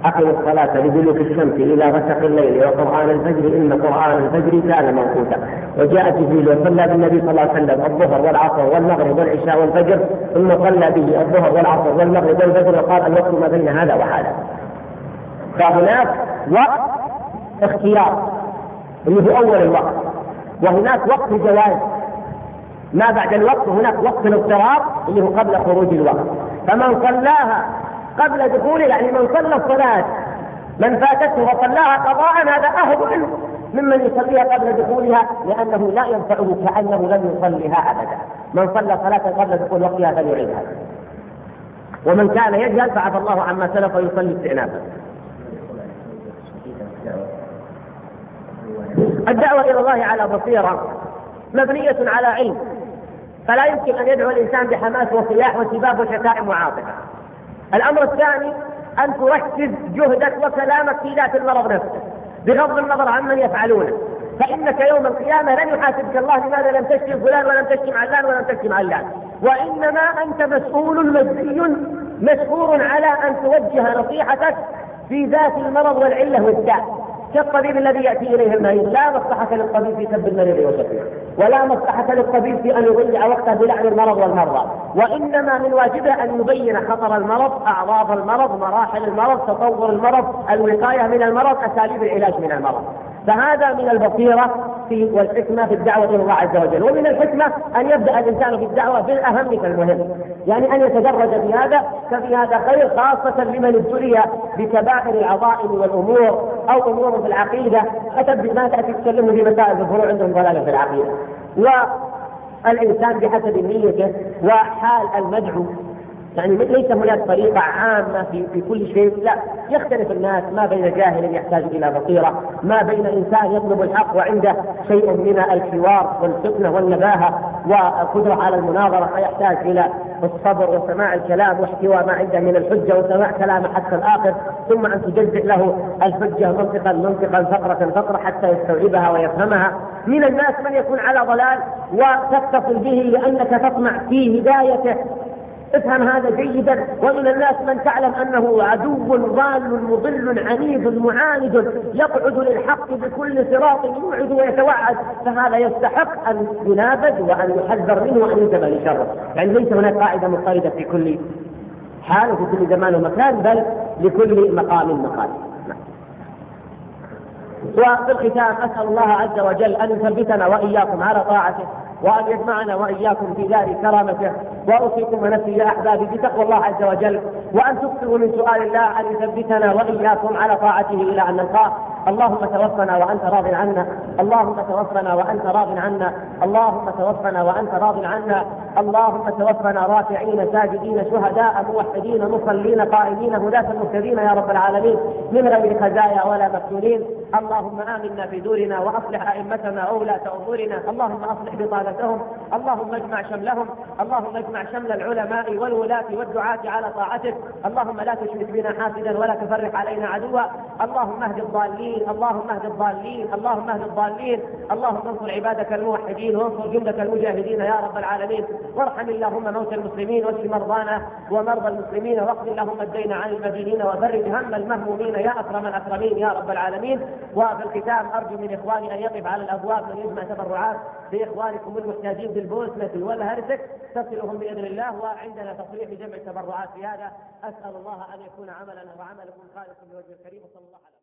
أقم الصلاة لدلوك الشمس إلى غسق الليل وقرآن الفجر إن قرآن الفجر كان موقوتا. وجاء جبريل وصلى بالنبي صلى الله عليه وسلم الظهر والعصر والمغرب والعشاء والفجر، ثم صلى به الظهر والعصر والمغرب والفجر وقال الوقت ما بين هذا وهذا. فهناك وقت اختيار اللي هو أول الوقت، وهناك وقت جواز ما بعد الوقت، وهناك وقت الاضطرار اللي هو قبل خروج الوقت. فمن صلاها قبل دخوله، يعني من صلى الصلاة من فاتته وصلاها قضاء، هذا أهون ممن يصليها قبل دخولها، لأنه لا ينفعه كأنه لم يصليها أبدا. من صلى صلاة قبل دخول وقتها فليعيدها، ومن كان يجهل فعفى الله عما سلف ويصلي استئنافا. الدعوة إلى الله على بصيرة مبنية على علم، فلا يمكن أن يدعو الإنسان بحماس وصياح وسباب وشتائم وعاطفة. الأمر الثاني أن تركز جهدك وكلامك في ذات المرض نفسه بغض النظر عمن يفعلونه، فإنك يوم القيامة لن يحاسبك الله لماذا لم تشتم فلان ولم تشتم علان ولم تشتم علان، وإنما أنت مسؤول مجزي مشكور على أن توجه نصيحتك في ذات المرض والعلة والداء. كالطبيب الذي يأتي إليه المريض، لا مصلحة للطبيب في سب المريض وشتمه، ولا مصلحة للطبيب في أن يضيع وقته بلعن المرض والمرضى، وإنما من واجبه أن يبين خطر المرض، أعراض المرض، مراحل المرض، تطور المرض، الوقاية من المرض، أساليب العلاج من المرض. فهذا من البصيرة والحكمة في الدعوة إلى الله عز وجل. ومن الحكمة أن يبدأ الإنسان في الدعوة بالأهم فالمهم، يعني أن يتدرج في هذا، ففي هذا خير خاصة لمن ابتلي بكبائر العظائم والأمور أو أمور في العقيدة. ما تأتي تكلمه في مسائل الفروع عندهم ضلالة في العقيدة. والإنسان بحسب نيته وحال المدعو، يعني ليس هناك طريقة عامة في كل شيء، لا، يختلف الناس ما بين جاهل يحتاج إلى بصيرة، ما بين إنسان يطلب الحق وعنده شيء من الحوار والفتنة والنباهة وقدرة على المناظرة فيحتاج إلى الصبر وسماع الكلام واحتواء ما عنده من الحجة وسماع كلامه حتى الآخر، ثم أن تجزئ له الحجة منطقا فقرة حتى يستوعبها ويفهمها. من الناس من يكون على ضلال وتتصل به لأنك تطمع في هدايته، افهم هذا جيدا. ومن الناس من تعلم أنه عدو ضال مضل عنيد معاند يقعد للحق بكل صراط يوعد ويتوعد، فهذا يستحق أن ينابذ وأن يحذر منه وأن ينتبه لشره. يعني ليس هناك قاعدة مضطردة في كل حال وفي كل زمان ومكان، بل لكل مقام مقال. وفي الختام أسأل الله عز وجل أن يثبتنا وإياكم على طاعته، وأن يجمعنا وإياكم في دار كرامته. وأوصيكم ونفسي يا أحبابي بتقوى الله عز وجل، وأن تكثروا من سؤال الله أن يثبتنا وإياكم على طاعته إلى أن نلقاه. اللهم توفنا وأنت راض عنا، اللهم توفنا وأنت راض عنا، اللهم توفنا وأنت راض عنا، اللهم توفنا رافعين ساجدين شهداء موحدين مصلين قائمين هداة مهتدين يا رب العالمين، من غير خزايا ولا مفتونين. اللهم آمنا في دورنا وأصلح أئمتنا وولاة أمورنا، اللهم أصلح بطانتهم، اللهم اجمع شملهم، اللهم اجمع شمل العلماء والولاة والدعاة على طاعتك. اللهم لا تشمت بنا حاسدا ولا تفرق علينا عدوا. اللهم اهد الضالين، اللهم اهد الضالين، اللهم اهد الضالين. اللهم انصر عبادك الموحدين وانصر جندك المجاهدين يا رب العالمين. وارحم اللهم موتى المسلمين واشف مرضانا ومرضى المسلمين، واقض اللهم الدين عن المدينين وفرج هم المهمومين يا اكرم الاكرمين يا رب العالمين. وفي الختام ارجو من اخواني ان يقف على الابواب من يجمع تبرعات لاخوانكم المحتاجين بالبوسنة والهرسك تصلهم باذن الله، وعندنا تصريح بجمع التبرعات في هذا. اسال الله ان يكون عملنا وعملكم خالصا لوجه الكريم. صلى الله عليه وسلم.